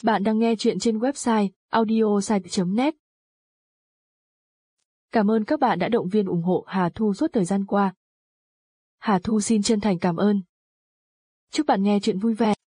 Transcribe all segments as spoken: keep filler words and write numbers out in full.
Bạn đang nghe chuyện trên website audiosite chấm net. Cảm ơn các bạn đã động viên ủng hộ Hà Thu suốt thời gian qua. Hà Thu xin chân thành cảm ơn. Chúc bạn nghe chuyện vui vẻ.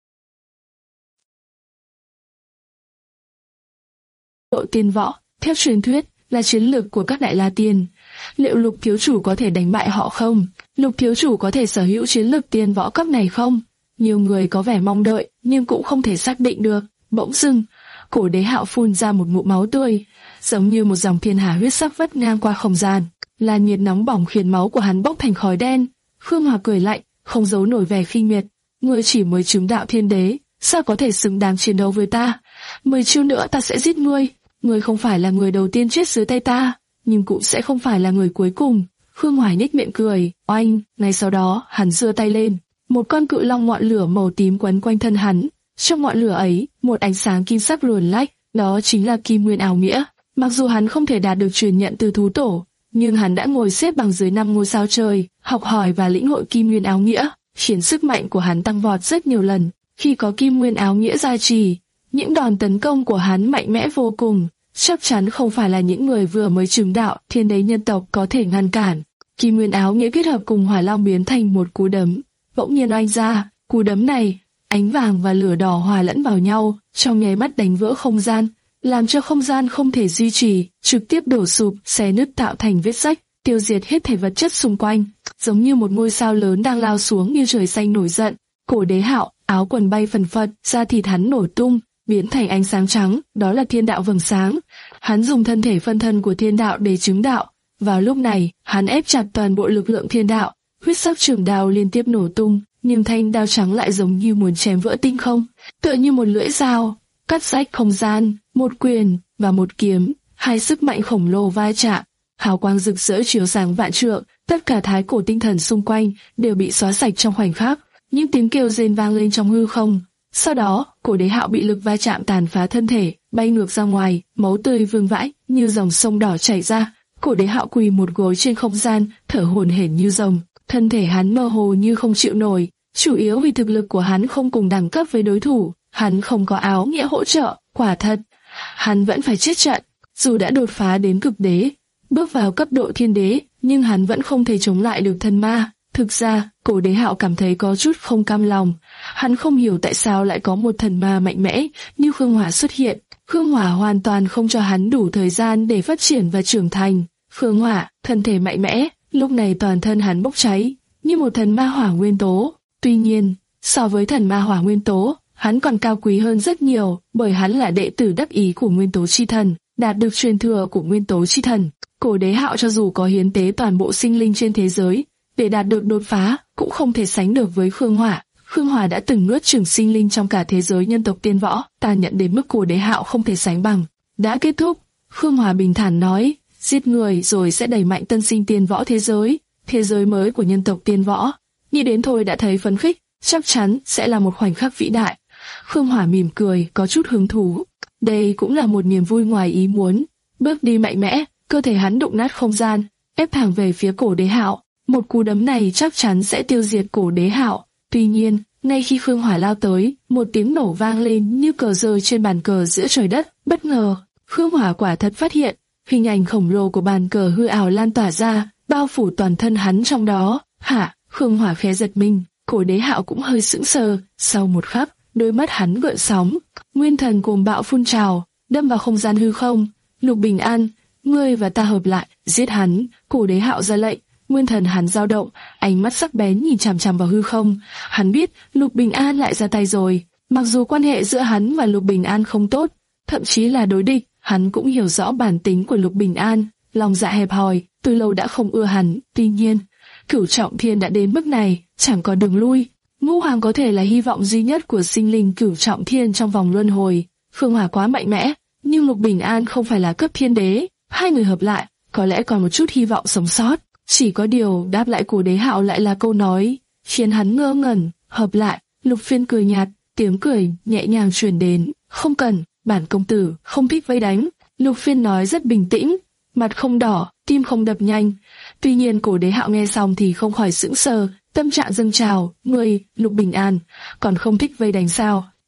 Độ tiên võ, theo truyền thuyết, là chiến lược của các đại la tiên. Liệu Lục thiếu chủ có thể đánh bại họ không? Lục thiếu chủ có thể sở hữu chiến lược tiên võ cấp này không? Nhiều người có vẻ mong đợi, nhưng cũng không thể xác định được. Bỗng dưng, Cổ Đế Hạo phun ra một ngụm máu tươi, giống như một dòng thiên hà huyết sắc vắt ngang qua không gian. Làn nhiệt nóng bỏng khiến máu của hắn bốc thành khói đen. Khương Hòa cười lạnh, không giấu nổi vẻ khinh miệt. Ngươi chỉ mới chứng đạo thiên đế, sao có thể xứng đáng chiến đấu với ta? Mười chiêu nữa ta sẽ giết ngươi. Ngươi không phải là người đầu tiên chết dưới tay ta, nhưng cũng sẽ không phải là người cuối cùng. Khương Hoài nhếch miệng cười, oanh. Ngay sau đó, hắn giơ tay lên, một con cự long ngọn lửa màu tím quấn quanh thân hắn. Trong ngọn lửa ấy, một ánh sáng kim sắc luồn lách, đó chính là Kim Nguyên Áo Nghĩa. Mặc dù hắn không thể đạt được truyền nhận từ thú tổ, nhưng hắn đã ngồi xếp bằng dưới năm ngôi sao trời, học hỏi và lĩnh hội Kim Nguyên Áo Nghĩa, khiến sức mạnh của hắn tăng vọt rất nhiều lần. Khi có Kim Nguyên Áo Nghĩa gia trì, những đòn tấn công của hắn mạnh mẽ vô cùng, chắc chắn không phải là những người vừa mới chứng đạo thiên đế nhân tộc có thể ngăn cản. Kim Nguyên Áo Nghĩa kết hợp cùng Hỏa Long biến thành một cú đấm, bỗng nhiên oanh ra. Cú đấm này, ánh vàng và lửa đỏ hòa lẫn vào nhau, trong nháy mắt đánh vỡ không gian, làm cho không gian không thể duy trì, trực tiếp đổ sụp, xé nứt tạo thành vết rách, tiêu diệt hết thảy vật chất xung quanh, giống như một ngôi sao lớn đang lao xuống như trời xanh nổi giận. Cổ Đế Hạo, áo quần bay phần phật, da thịt hắn nổ tung, biến thành ánh sáng trắng, đó là thiên đạo vầng sáng. Hắn dùng thân thể phân thân của thiên đạo để chứng đạo. Vào lúc này, hắn ép chặt toàn bộ lực lượng thiên đạo, huyết sắc trường đao liên tiếp nổ tung, nhưng thanh đao trắng lại giống như muốn chém vỡ tinh không, tựa như một lưỡi dao, cắt rách không gian. Một quyền và một kiếm, hai sức mạnh khổng lồ va chạm, hào quang rực rỡ chiếu sáng vạn trượng, tất cả thái cổ tinh thần xung quanh đều bị xóa sạch trong khoảnh khắc. Những tiếng kêu rên vang lên trong hư không. Sau đó, Cổ Đế Hạo bị lực va chạm tàn phá thân thể, bay ngược ra ngoài, máu tươi vương vãi như dòng sông đỏ chảy ra. Cổ Đế Hạo quỳ một gối trên không gian, thở hổn hển như rồng. Thân thể hắn mơ hồ như không chịu nổi, chủ yếu vì thực lực của hắn không cùng đẳng cấp với đối thủ. Hắn không có áo nghĩa hỗ trợ, quả thật, hắn vẫn phải chết trận. Dù đã đột phá đến cực đế, bước vào cấp độ thiên đế, nhưng hắn vẫn không thể chống lại được thần ma. Thực ra, Cổ Đế Hạo cảm thấy có chút không cam lòng. Hắn không hiểu tại sao lại có một thần ma mạnh mẽ như Khương Hỏa xuất hiện. Khương Hỏa hoàn toàn không cho hắn đủ thời gian để phát triển và trưởng thành. Khương Hỏa, thân thể mạnh mẽ, lúc này toàn thân hắn bốc cháy, như một thần ma hỏa nguyên tố. Tuy nhiên, so với thần ma hỏa nguyên tố, hắn còn cao quý hơn rất nhiều, bởi hắn là đệ tử đắc ý của Nguyên Tố Chi Thần, đạt được truyền thừa của Nguyên Tố Chi Thần. Cổ Đế Hạo cho dù có hiến tế toàn bộ sinh linh trên thế giới để đạt được đột phá, cũng không thể sánh được với Khương Hỏa. Khương Hỏa đã từng nuốt chửng sinh linh trong cả thế giới nhân tộc tiên võ, tàn nhẫn đến mức Cổ Đế Hạo không thể sánh bằng. Đã kết thúc, Khương Hỏa bình thản nói, giết người rồi sẽ đẩy mạnh tân sinh tiên võ thế giới, thế giới mới của nhân tộc tiên võ. Nghĩ đến thôi đã thấy phấn khích, chắc chắn sẽ là một khoảnh khắc vĩ đại. Khương Hỏa mỉm cười, có chút hứng thú. Đây cũng là một niềm vui ngoài ý muốn. Bước đi mạnh mẽ, cơ thể hắn đụng nát không gian, ép thẳng về phía Cổ Đế Hạo. Một cú đấm này chắc chắn sẽ tiêu diệt Cổ Đế Hạo. Tuy nhiên, ngay khi Khương Hỏa lao tới, một tiếng nổ vang lên như cờ rơi trên bàn cờ giữa trời đất. Bất ngờ, Khương Hỏa quả thật phát hiện, hình ảnh khổng lồ của bàn cờ hư ảo lan tỏa ra, bao phủ toàn thân hắn trong đó. Hả? Khương Hỏa khẽ giật mình, Cổ Đế Hạo cũng hơi sững sờ. Sau một khắc, đôi mắt hắn gợn sóng, nguyên thần cuồng bạo phun trào, đâm vào không gian hư không. Lục Bình An, ngươi và ta hợp lại, giết hắn. Cổ Đế Hạo ra lệnh. Nguyên thần hắn dao động, ánh mắt sắc bén nhìn chằm chằm vào hư không. Hắn biết Lục Bình An lại ra tay rồi. Mặc dù quan hệ giữa hắn và Lục Bình An không tốt, thậm chí là đối địch, hắn cũng hiểu rõ bản tính của Lục Bình An, lòng dạ hẹp hòi, từ lâu đã không ưa hắn. Tuy nhiên, Cửu Trọng Thiên đã đến mức này, chẳng có đường lui. Ngũ Hoàng có thể là hy vọng duy nhất của sinh linh Cửu Trọng Thiên trong vòng luân hồi. Khương Hỏa quá mạnh mẽ, nhưng Lục Bình An không phải là cấp thiên đế. Hai người hợp lại, có lẽ còn một chút hy vọng sống sót. Chỉ có điều đáp lại của Đế Hạo lại là câu nói khiến hắn ngơ ngẩn. Hợp lại. Lục Phiên cười nhạt, tiếng cười nhẹ nhàng truyền đến. Không cần, bản công tử không thích vây đánh. Lục Phiên nói rất bình tĩnh, mặt không đỏ, tim không đập nhanh. Tuy nhiên Cổ Đế Hạo nghe xong thì không khỏi sững sờ, tâm trạng dâng trào. Ngươi, Lục Bình An, còn không thích vây đánh sao?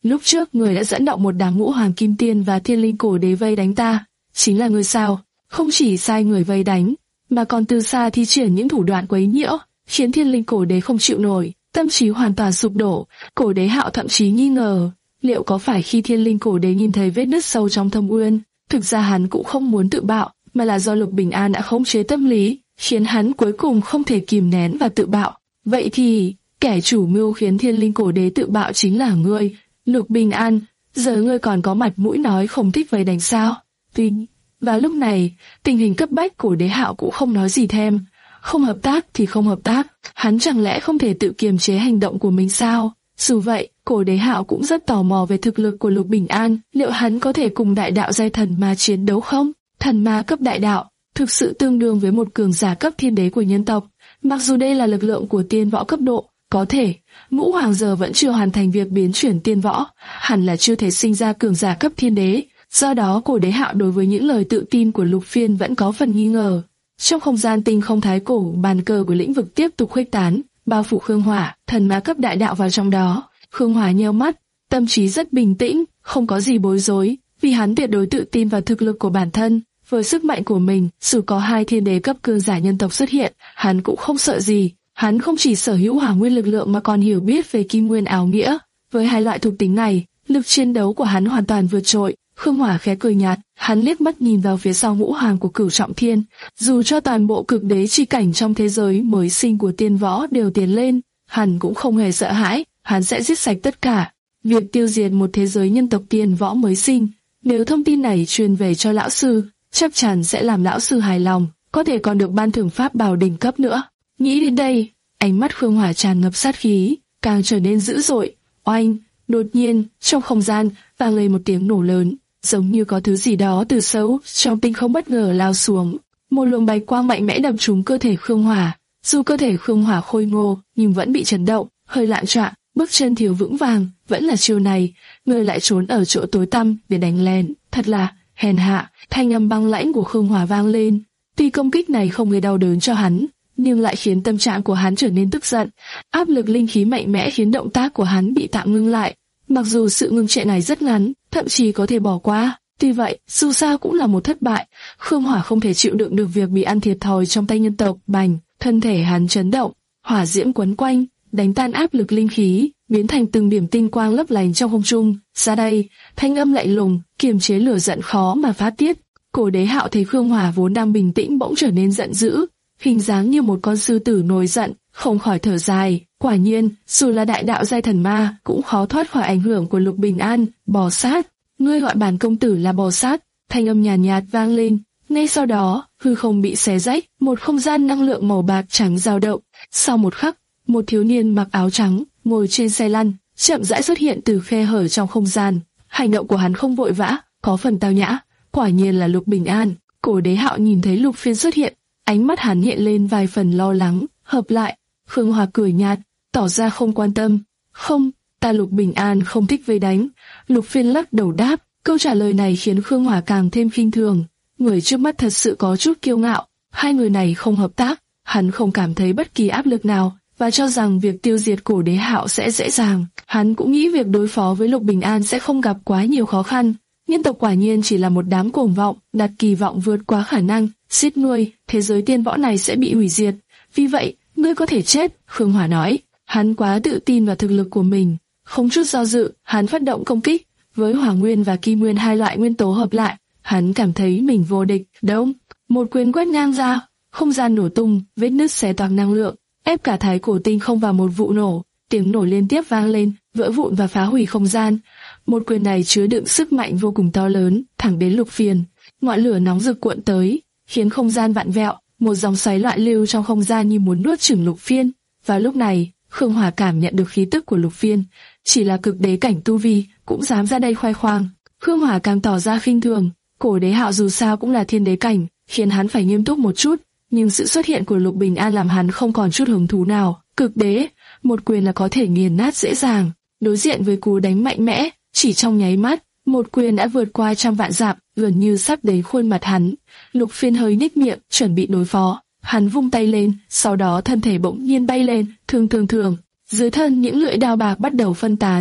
lúc trước người đã dẫn động một đám ngũ hoàng kim tiên và thiên linh cổ đế vây đánh ta, chính là ngươi sao? Không chỉ sai người vây đánh, mà còn từ xa thi triển những thủ đoạn quấy nhiễu, khiến thiên linh cổ đế không chịu nổi, tâm trí hoàn toàn sụp đổ. Cổ đế Hạo thậm chí nghi ngờ, liệu có phải khi thiên linh cổ đế nhìn thấy vết nứt sâu trong thâm uyên, thực ra hắn cũng không muốn tự bạo, mà là do Lục Bình An đã khống chế tâm lý, khiến hắn cuối cùng không thể kìm nén và tự bạo. Vậy thì, kẻ chủ mưu khiến thiên linh cổ đế tự bạo chính là ngươi, Lục Bình An. Giờ ngươi còn có mặt mũi nói không thích vây đánh sao? Tuy vào lúc này, tình hình cấp bách, cổ đế Hạo cũng không nói gì thêm. Không hợp tác thì không hợp tác, hắn chẳng lẽ không thể tự kiềm chế hành động của mình sao? Dù vậy, cổ đế Hạo cũng rất tò mò về thực lực của Lục Bình An, liệu hắn có thể cùng đại đạo giai thần ma chiến đấu không? Thần ma cấp đại đạo, thực sự tương đương với một cường giả cấp thiên đế của nhân tộc. Mặc dù đây là lực lượng của tiên võ cấp độ, có thể, ngũ hoàng giờ vẫn chưa hoàn thành việc biến chuyển tiên võ, hẳn là chưa thể sinh ra cường giả cấp thiên đế. Do đó cổ đế Hạo đối với những lời tự tin của Lục Phiên vẫn có phần nghi ngờ. Trong không gian tinh không thái cổ, bàn cờ của lĩnh vực tiếp tục khuếch tán, bao phủ Khương Hỏa, thần ma cấp đại đạo vào trong đó. Khương Hỏa nheo mắt, tâm trí rất bình tĩnh, không có gì bối rối, vì hắn tuyệt đối tự tin vào thực lực của bản thân. Với sức mạnh của mình, dù có hai thiên đế cấp cường giả nhân tộc xuất hiện, hắn cũng không sợ gì. Hắn không chỉ sở hữu hỏa nguyên lực lượng mà còn hiểu biết về kim nguyên áo nghĩa. Với hai loại thuộc tính này, lực chiến đấu của hắn hoàn toàn vượt trội. Khương Hỏa khẽ cười nhạt, hắn liếc mắt nhìn vào phía sau ngũ hoàng của Cửu Trọng Thiên. Dù cho toàn bộ cực đế chi cảnh trong thế giới mới sinh của tiên võ đều tiến lên, hắn cũng không hề sợ hãi, hắn sẽ giết sạch tất cả. Việc tiêu diệt một thế giới nhân tộc tiên võ mới sinh, nếu thông tin này truyền về cho lão sư, chắc chắn sẽ làm lão sư hài lòng, có thể còn được ban thưởng pháp bảo đỉnh cấp nữa. Nghĩ đến đây, ánh mắt Khương Hỏa tràn ngập sát khí, càng trở nên dữ dội. Oanh! Đột nhiên, trong không gian vang lên một tiếng nổ lớn, giống như có thứ gì đó từ sâu trong tinh không bất ngờ lao xuống. Một luồng bạch quang mạnh mẽ đập trúng cơ thể Khương Hỏa. Dù cơ thể Khương Hỏa khôi ngô, nhưng vẫn bị chấn động, hơi loạn choạng, bước chân thiếu vững vàng. Vẫn là chiêu này, người lại trốn ở chỗ tối tăm để đánh lén, thật là hèn hạ. Thanh âm băng lãnh của Khương Hỏa vang lên. Tuy công kích này không gây đau đớn cho hắn, nhưng lại khiến tâm trạng của hắn trở nên tức giận. Áp lực linh khí mạnh mẽ khiến động tác của hắn bị tạm ngưng lại. Mặc dù sự ngưng trệ này rất ngắn, thậm chí có thể bỏ qua, tuy vậy, dù sao cũng là một thất bại. Khương Hỏa không thể chịu đựng được việc bị ăn thiệt thòi trong tay nhân tộc. Bành, thân thể hắn chấn động, hỏa diễm quấn quanh, đánh tan áp lực linh khí, biến thành từng điểm tinh quang lấp lánh trong không trung. Ra đây, thanh âm lạnh lùng, kiềm chế lửa giận khó mà phát tiết. Cổ đế Hạo thấy Khương Hỏa vốn đang bình tĩnh bỗng trở nên giận dữ, hình dáng như một con sư tử nổi giận, không khỏi thở dài. Quả nhiên, dù là đại đạo giai thần ma, cũng khó thoát khỏi ảnh hưởng của Lục Bình An. Bò sát, ngươi gọi bản công tử là bò sát? Thanh âm nhàn nhạt, nhạt vang lên. Ngay sau đó, hư không bị xé rách, một không gian năng lượng màu bạc trắng dao động. Sau một khắc, một thiếu niên mặc áo trắng, ngồi trên xe lăn, chậm rãi xuất hiện từ khe hở trong không gian. Hành động của hắn không vội vã, có phần tao nhã. Quả nhiên là Lục Bình An. Cổ đế Hạo nhìn thấy Lục Phiên xuất hiện, ánh mắt hắn hiện lên vài phần lo lắng. Hợp lại, Khương Hỏa cười nhạt, tỏ ra không quan tâm. Không, ta Lục Bình An không thích vây đánh. Lục Phiên lắc đầu đáp. Câu trả lời này khiến Khương Hỏa càng thêm khinh thường. Người trước mắt thật sự có chút kiêu ngạo. Hai người này không hợp tác, hắn không cảm thấy bất kỳ áp lực nào và cho rằng việc tiêu diệt cổ đế Hạo sẽ dễ dàng. Hắn cũng nghĩ việc đối phó với Lục Bình An sẽ không gặp quá nhiều khó khăn. Nhân tộc quả nhiên chỉ là một đám cuồng vọng, đặt kỳ vọng vượt quá khả năng. Giết ngươi, thế giới tiên võ này sẽ bị hủy diệt. Vì vậy, ngươi có thể chết, Khương Hỏa nói. Hắn quá tự tin vào thực lực của mình, không chút do dự, hắn phát động công kích. Với hỏa nguyên và kim nguyên hai loại nguyên tố hợp lại, hắn cảm thấy mình vô địch. Đông, một quyền quét ngang ra, không gian nổ tung, vết nứt xé toạc năng lượng, ép cả thái cổ tinh không vào một vụ nổ. Tiếng nổ liên tiếp vang lên, vỡ vụn và phá hủy không gian. Một quyền này chứa đựng sức mạnh vô cùng to lớn, thẳng đến Lục Phiên. Ngọn lửa nóng rực cuộn tới, khiến không gian vặn vẹo, một dòng xoáy loạn lưu trong không gian như muốn nuốt chửng Lục Phiên. Và lúc này, Khương Hỏa cảm nhận được khí tức của Lục Phiên, chỉ là cực đế cảnh tu vi, cũng dám ra đây khoe khoang. Khương Hỏa càng tỏ ra khinh thường. Cổ đế Hạo dù sao cũng là thiên đế cảnh, khiến hắn phải nghiêm túc một chút. Nhưng sự xuất hiện của Lục Bình An làm hắn không còn chút hứng thú nào. Cực đế, một quyền là có thể nghiền nát dễ dàng. Đối diện với cú đánh mạnh mẽ, chỉ trong nháy mắt, một quyền đã vượt qua trăm vạn dặm, gần như sắp đến khuôn mặt hắn. Lục Phiên hơi nhếch miệng, chuẩn bị đối phó. Hắn vung tay lên, sau đó thân thể bỗng nhiên bay lên, thường thường thường. Dưới thân những lưỡi đao bạc bắt đầu phân tán,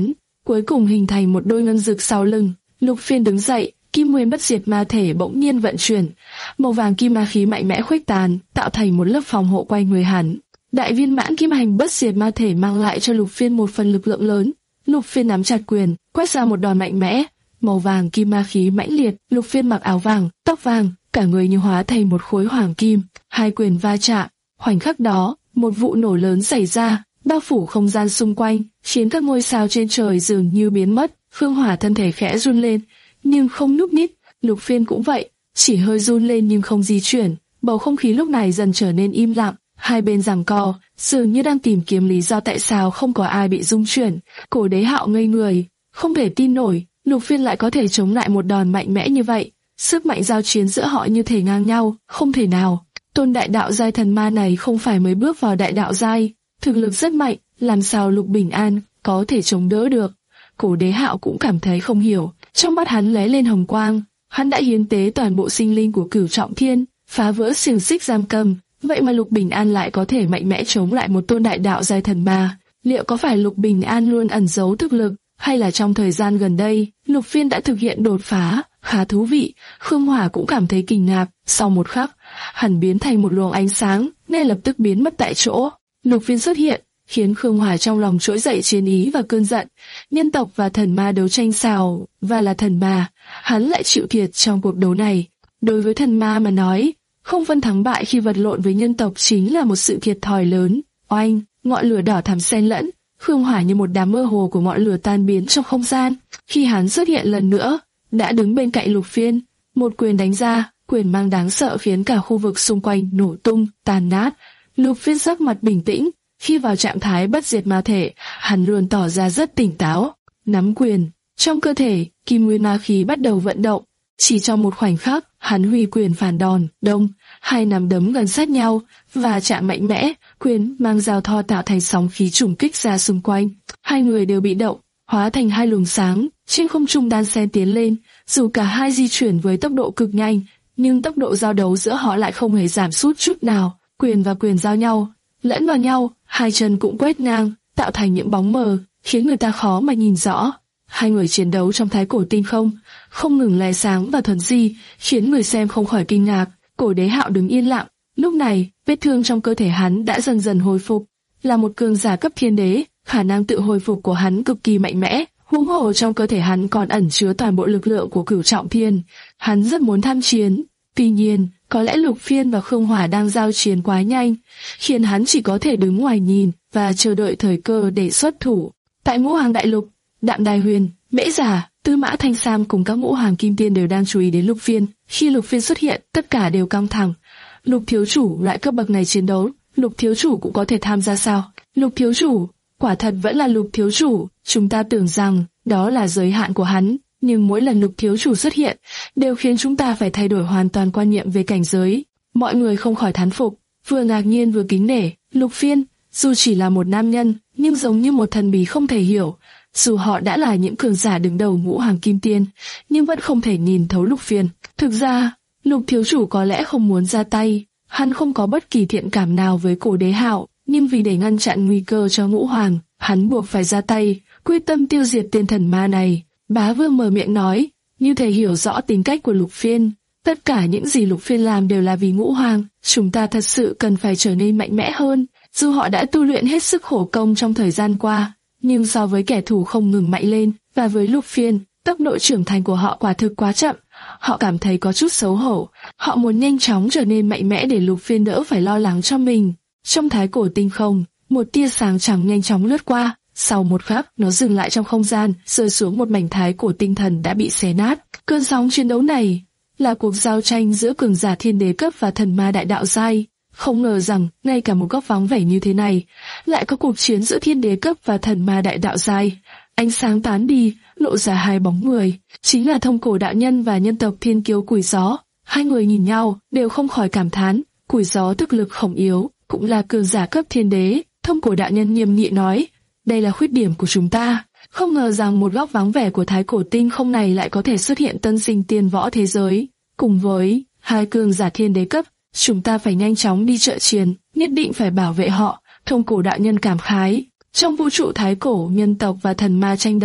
cuối cùng hình thành một đôi ngân dực sau lưng. Lục Phiên đứng dậy, kim nguyên bất diệt ma thể bỗng nhiên vận chuyển, màu vàng kim ma khí mạnh mẽ khuếch tán, tạo thành một lớp phòng hộ quanh người hắn. Đại viên mãn kim hành bất diệt ma thể mang lại cho Lục Phiên một phần lực lượng lớn. Lục Phiên nắm chặt quyền, quét ra một đòn mạnh mẽ, màu vàng kim ma khí mãnh liệt. Lục Phiên mặc áo vàng, tóc vàng, cả người như hóa thành một khối hoàng kim. Hai quyền va chạm, khoảnh khắc đó, một vụ nổ lớn xảy ra, bao phủ không gian xung quanh, khiến các ngôi sao trên trời dường như biến mất. Khương Hỏa thân thể khẽ run lên, nhưng không nhúc nhích. Lục Phiên cũng vậy, chỉ hơi run lên nhưng không di chuyển. Bầu không khí lúc này dần trở nên im lặng, hai bên giằng co, dường như đang tìm kiếm lý do tại sao không có ai bị rung chuyển. Cổ Đế Hạo ngây người, không thể tin nổi, Lục Phiên lại có thể chống lại một đòn mạnh mẽ như vậy. Sức mạnh giao chiến giữa họ như thể ngang nhau, không thể nào. Tôn đại đạo giai thần ma này không phải mới bước vào đại đạo giai, thực lực rất mạnh, làm sao Lục Bình An có thể chống đỡ được? Cổ Đế Hạo cũng cảm thấy không hiểu, trong mắt hắn lóe lên hồng quang, hắn đã hiến tế toàn bộ sinh linh của Cửu Trọng Thiên, phá vỡ xiềng xích giam cầm, vậy mà Lục Bình An lại có thể mạnh mẽ chống lại một tôn đại đạo giai thần ma. Liệu có phải Lục Bình An luôn ẩn giấu thực lực, hay là trong thời gian gần đây, Lục Phiên đã thực hiện đột phá? Khá thú vị. Khương Hỏa cũng cảm thấy kinh ngạc. Sau một khắc, hắn biến thành một luồng ánh sáng, ngay lập tức biến mất tại chỗ. Lục Phiên xuất hiện, khiến Khương Hỏa trong lòng trỗi dậy chiến ý và cơn giận. Nhân tộc và thần ma đấu tranh sao, và là thần ma, hắn lại chịu thiệt trong cuộc đấu này. Đối với thần ma mà nói, không phân thắng bại khi vật lộn với nhân tộc chính là một sự thiệt thòi lớn. Oanh, ngọn lửa đỏ thắm xen lẫn, Khương Hỏa như một đám mơ hồ của ngọn lửa tan biến trong không gian. Khi hắn xuất hiện lần nữa, đã đứng bên cạnh Lục Phiên, một quyền đánh ra, quyền mang đáng sợ khiến cả khu vực xung quanh nổ tung, tàn nát. Lục Phiên sắc mặt bình tĩnh, khi vào trạng thái bất diệt ma thể, hắn luôn tỏ ra rất tỉnh táo. Nắm quyền, trong cơ thể, kim nguyên ma khí bắt đầu vận động. Chỉ trong một khoảnh khắc, hắn huy quyền phản đòn, đông, hai nắm đấm gần sát nhau, và chạm mạnh mẽ, quyền mang giao thoa tạo thành sóng khí trùng kích ra xung quanh. Hai người đều bị động, hóa thành hai luồng sáng, trên không trung đan xen tiến lên. Dù cả hai di chuyển với tốc độ cực nhanh, nhưng tốc độ giao đấu giữa họ lại không hề giảm sút chút nào. Quyền và quyền giao nhau, lẫn vào nhau, hai chân cũng quét ngang, tạo thành những bóng mờ, khiến người ta khó mà nhìn rõ. Hai người chiến đấu trong thái cổ tinh không, không ngừng lóe sáng và thuần di, khiến người xem không khỏi kinh ngạc. Cổ Đế Hạo đứng yên lặng, lúc này, vết thương trong cơ thể hắn đã dần dần hồi phục. Là một cường giả cấp thiên đế, khả năng tự hồi phục của hắn cực kỳ mạnh mẽ, huống hồ trong cơ thể hắn còn ẩn chứa toàn bộ lực lượng của Cửu Trọng Thiên. Hắn rất muốn tham chiến, tuy nhiên, có lẽ Lục Phiên và Khương Hỏa đang giao chiến quá nhanh, khiến hắn chỉ có thể đứng ngoài nhìn và chờ đợi thời cơ để xuất thủ. Tại Ngũ Hoàng Đại Lục, Đạm Đài Huyền, Mễ Giả, Tư Mã Thanh Sam cùng các ngũ hoàng kim tiên đều đang chú ý đến Lục Phiên. Khi Lục Phiên xuất hiện, tất cả đều căng thẳng. Lục thiếu chủ loại cấp bậc này chiến đấu, Lục thiếu chủ cũng có thể tham gia sao? Lục thiếu chủ, quả thật vẫn là Lục thiếu chủ. Chúng ta tưởng rằng đó là giới hạn của hắn, nhưng mỗi lần Lục thiếu chủ xuất hiện, đều khiến chúng ta phải thay đổi hoàn toàn quan niệm về cảnh giới. Mọi người không khỏi thán phục, vừa ngạc nhiên vừa kính nể. Lục Phiên, dù chỉ là một nam nhân, nhưng giống như một thần bí không thể hiểu. Dù họ đã là những cường giả đứng đầu ngũ hoàng kim tiên, nhưng vẫn không thể nhìn thấu Lục Phiên. Thực ra, Lục thiếu chủ có lẽ không muốn ra tay, hắn không có bất kỳ thiện cảm nào với Cổ Đế Hạo, nhưng vì để ngăn chặn nguy cơ cho ngũ hoàng, hắn buộc phải ra tay, quyết tâm tiêu diệt tên thần ma này. Bá Vương mở miệng nói, như thể hiểu rõ tính cách của Lục Phiên. Tất cả những gì Lục Phiên làm đều là vì ngũ hoàng, chúng ta thật sự cần phải trở nên mạnh mẽ hơn. Dù họ đã tu luyện hết sức khổ công trong thời gian qua, nhưng so với kẻ thù không ngừng mạnh lên, và với Lục Phiên, tốc độ trưởng thành của họ quả thực quá chậm. Họ cảm thấy có chút xấu hổ, họ muốn nhanh chóng trở nên mạnh mẽ để Lục Phiên đỡ phải lo lắng cho mình. Trong thái cổ tinh không, một tia sáng trắng nhanh chóng lướt qua, sau một khắc nó dừng lại trong không gian, rơi xuống một mảnh thái cổ tinh thần đã bị xé nát. Cơn sóng chiến đấu này là cuộc giao tranh giữa cường giả thiên đế cấp và thần ma đại đạo giai. Không ngờ rằng ngay cả một góc vắng vẻ như thế này lại có cuộc chiến giữa thiên đế cấp và thần ma đại đạo giai. Ánh sáng tán đi, lộ ra hai bóng người, chính là Thông Cổ đạo nhân và nhân tộc thiên kiêu Củi Gió. Hai người nhìn nhau đều không khỏi cảm thán. Củi Gió thực lực không yếu, cũng là cường giả cấp thiên đế. Thông Cổ đạo nhân nghiêm nghị nói, đây là khuyết điểm của chúng ta. Không ngờ rằng một góc vắng vẻ của thái cổ tinh không này lại có thể xuất hiện tân sinh tiên võ thế giới. Cùng với hai cường giả thiên đế cấp, chúng ta phải nhanh chóng đi trợ chiến, nhất định phải bảo vệ họ. Thông Cổ đạo nhân cảm khái. Trong vũ trụ thái cổ, nhân tộc và thần ma tranh đấu,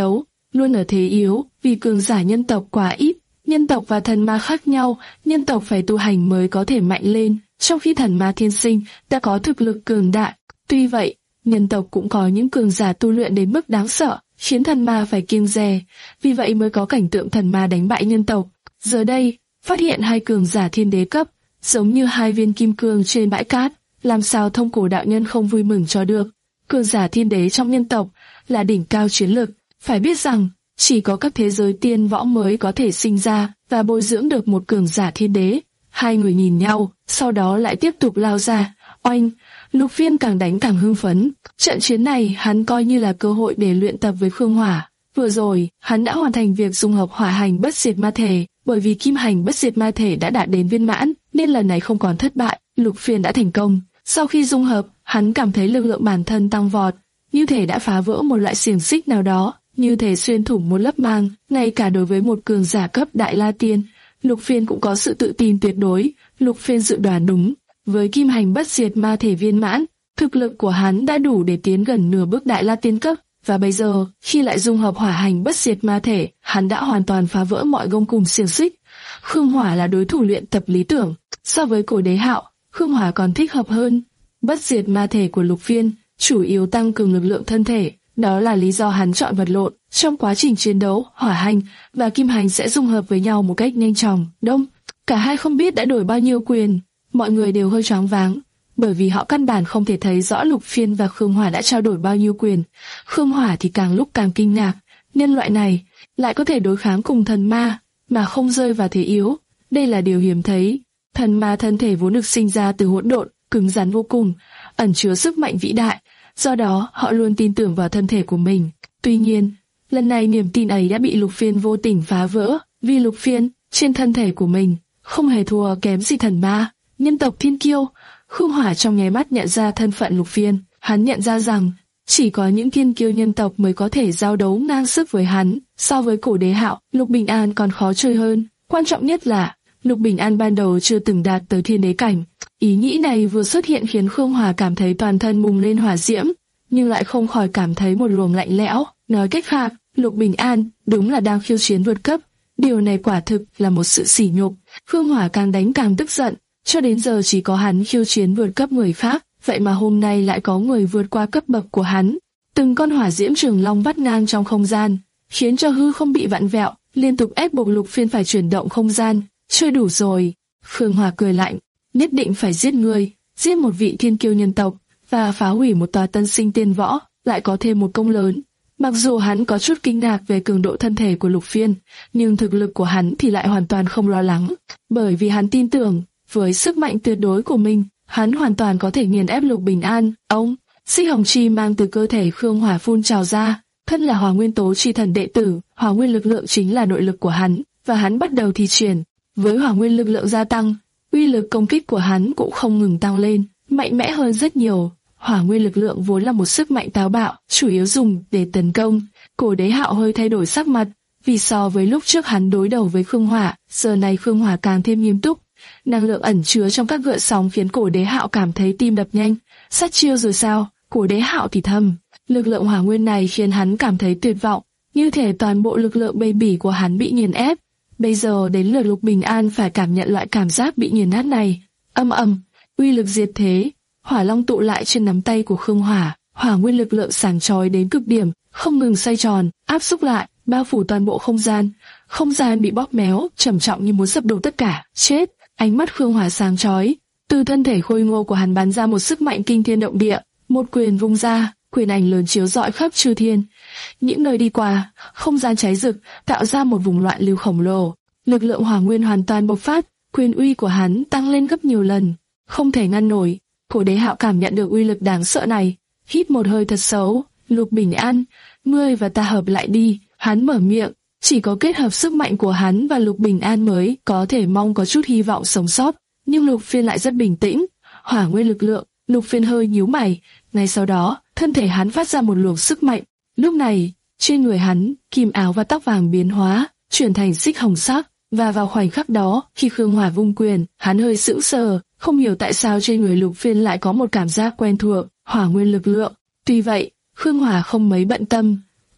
luôn ở thế yếu, vì cường giả nhân tộc quá ít. Nhân tộc và thần ma khác nhau, nhân tộc phải tu hành mới có thể mạnh lên, trong khi thần ma thiên sinh đã có thực lực cường đại. Tuy vậy, nhân tộc cũng có những cường giả tu luyện đến mức đáng sợ, khiến thần ma phải kiêng dè, vì vậy mới có cảnh tượng thần ma đánh bại nhân tộc. Giờ đây, phát hiện hai cường giả thiên đế cấp, giống như hai viên kim cương trên bãi cát, làm sao Thông Cổ đạo nhân không vui mừng cho được. Cường giả thiên đế trong nhân tộc là đỉnh cao chiến lực, phải biết rằng chỉ có các thế giới tiên võ mới có thể sinh ra và bồi dưỡng được một cường giả thiên đế. Hai người nhìn nhau, sau đó lại tiếp tục lao ra. Oanh! Lục Phiên càng đánh càng hưng phấn. Trận chiến này hắn coi như là cơ hội để luyện tập với Khương Hỏa. Vừa rồi, hắn đã hoàn thành việc dung hợp hỏa hành bất diệt ma thể, bởi vì kim hành bất diệt ma thể đã đạt đến viên mãn, nên lần này không còn thất bại. Lục Phiên đã thành công. Sau khi dung hợp, hắn cảm thấy lực lượng bản thân tăng vọt, như thể đã phá vỡ một loại xiềng xích nào đó, như thể xuyên thủng một lớp màng. Ngay cả đối với một cường giả cấp Đại La Tiên, Lục Phiên cũng có sự tự tin tuyệt đối. Lục Phiên dự đoán đúng, với kim hành bất diệt ma thể viên mãn, thực lực của hắn đã đủ để tiến gần nửa bước Đại La Tiên cấp, và bây giờ, khi lại dung hợp hỏa hành bất diệt ma thể, hắn đã hoàn toàn phá vỡ mọi gông cùm xiềng xích. Khương Hỏa là đối thủ luyện tập lý tưởng, so với Cổ Đế Hạo, Khương Hỏa còn thích hợp hơn. Bất diệt ma thể của Lục Phiên chủ yếu tăng cường lực lượng thân thể, đó là lý do hắn chọn vật lộn. Trong quá trình chiến đấu, hỏa hành và kim hành sẽ dung hợp với nhau một cách nhanh chóng. Đông, cả hai không biết đã đổi bao nhiêu quyền, mọi người đều hơi choáng váng, bởi vì họ căn bản không thể thấy rõ Lục Phiên và Khương Hỏa đã trao đổi bao nhiêu quyền. Khương Hỏa thì càng lúc càng kinh ngạc, nhân loại này lại có thể đối kháng cùng thần ma mà không rơi vào thế yếu, đây là điều hiếm thấy. Thần ma thân thể vốn được sinh ra từ hỗn độn, cứng rắn vô cùng, ẩn chứa sức mạnh vĩ đại, do đó họ luôn tin tưởng vào thân thể của mình. Tuy nhiên, lần này niềm tin ấy đã bị Lục Phiên vô tình phá vỡ, vì Lục Phiên trên thân thể của mình không hề thua kém gì thần ma, nhân tộc thiên kiêu. Khương Hỏa trong nháy mắt nhận ra thân phận Lục Phiên, hắn nhận ra rằng chỉ có những thiên kiêu nhân tộc mới có thể giao đấu ngang sức với hắn. So với Cổ Đế Hạo, Lục Bình An còn khó chơi hơn. Quan trọng nhất là Lục Bình An ban đầu chưa từng đạt tới thiên đế cảnh. Ý nghĩ này vừa xuất hiện khiến Khương Hỏa cảm thấy toàn thân bùng lên hỏa diễm, nhưng lại không khỏi cảm thấy một luồng lạnh lẽo. Nói cách khác, Lục Bình An đúng là đang khiêu chiến vượt cấp. Điều này quả thực là một sự sỉ nhục. Khương Hỏa càng đánh càng tức giận. Cho đến giờ chỉ có hắn khiêu chiến vượt cấp người khác, vậy mà hôm nay lại có người vượt qua cấp bậc của hắn. Từng con hỏa diễm trường long vắt ngang trong không gian, khiến cho hư không bị vặn vẹo, liên tục ép buộc Lục Phiên phải chuyển động không gian. Chơi đủ rồi. Khương Hỏa cười lạnh, nhất định phải giết ngươi, giết một vị thiên kiêu nhân tộc và phá hủy một tòa tân sinh tiên võ, lại có thêm một công lớn. Mặc dù hắn có chút kinh ngạc về cường độ thân thể của Lục Phiên, nhưng thực lực của hắn thì lại hoàn toàn không lo lắng, bởi vì hắn tin tưởng với sức mạnh tuyệt đối của mình, hắn hoàn toàn có thể nghiền ép Lục Bình An. Ông, Xích Hồng Chi mang từ cơ thể Khương Hỏa phun trào ra, thân là Hỏa Nguyên Tố Chi Thần đệ tử, Hỏa Nguyên lực lượng chính là nội lực của hắn, và hắn bắt đầu thi triển. Với Hỏa Nguyên lực lượng gia tăng, uy lực công kích của hắn cũng không ngừng tăng lên, mạnh mẽ hơn rất nhiều. Hỏa Nguyên lực lượng vốn là một sức mạnh táo bạo, chủ yếu dùng để tấn công. Cổ Đế Hạo hơi thay đổi sắc mặt, vì so với lúc trước hắn đối đầu với Khương Hỏa, giờ này Khương Hỏa càng thêm nghiêm túc. Năng lượng ẩn chứa trong các gợn sóng khiến Cổ Đế Hạo cảm thấy tim đập nhanh. Sát chiêu rồi sao? Cổ Đế Hạo thì thầm. Lực lượng hỏa nguyên này khiến hắn cảm thấy tuyệt vọng, như thể toàn bộ lực lượng bầy bỉ của hắn bị nghiền ép. Bây giờ đến lượt Lục Bình An phải cảm nhận loại cảm giác bị nghiền nát này. Âm ầm, uy lực diệt thế, hỏa long tụ lại trên nắm tay của Khương Hỏa, hỏa nguyên lực lượng sáng chói đến cực điểm, không ngừng xoay tròn, áp xúc lại, bao phủ toàn bộ không gian. Không gian bị bóp méo, trầm trọng như muốn sập đổ tất cả. Chết! Ánh mắt Khương Hỏa sáng chói, từ thân thể khôi ngô của hắn bắn ra một sức mạnh kinh thiên động địa, một quyền vung ra, quyền ảnh lớn chiếu rọi khắp chư thiên. Những nơi đi qua, không gian cháy rực, tạo ra một vùng loạn lưu khổng lồ. Lực lượng hỏa nguyên hoàn toàn bộc phát, quyền uy của hắn tăng lên gấp nhiều lần, không thể ngăn nổi. Cổ Đế Hạo cảm nhận được uy lực đáng sợ này, hít một hơi thật sâu. Lục Bình An, ngươi và ta hợp lại đi. Hắn mở miệng, chỉ có kết hợp sức mạnh của hắn và Lục Bình An mới có thể mong có chút hy vọng sống sót. Nhưng Lục Phiên lại rất bình tĩnh. Hỏa nguyên lực lượng, Lục Phiên hơi nhíu mày. Ngay sau đó, thân thể hắn phát ra một luồng sức mạnh. Lúc này, trên người hắn, kim áo và tóc vàng biến hóa, chuyển thành xích hồng sắc. Và vào khoảnh khắc đó, khi Khương Hỏa vung quyền, hắn hơi sững sờ, không hiểu tại sao trên người Lục Phiên lại có một cảm giác quen thuộc, hỏa nguyên lực lượng. Tuy vậy, Khương Hỏa không mấy bận tâm.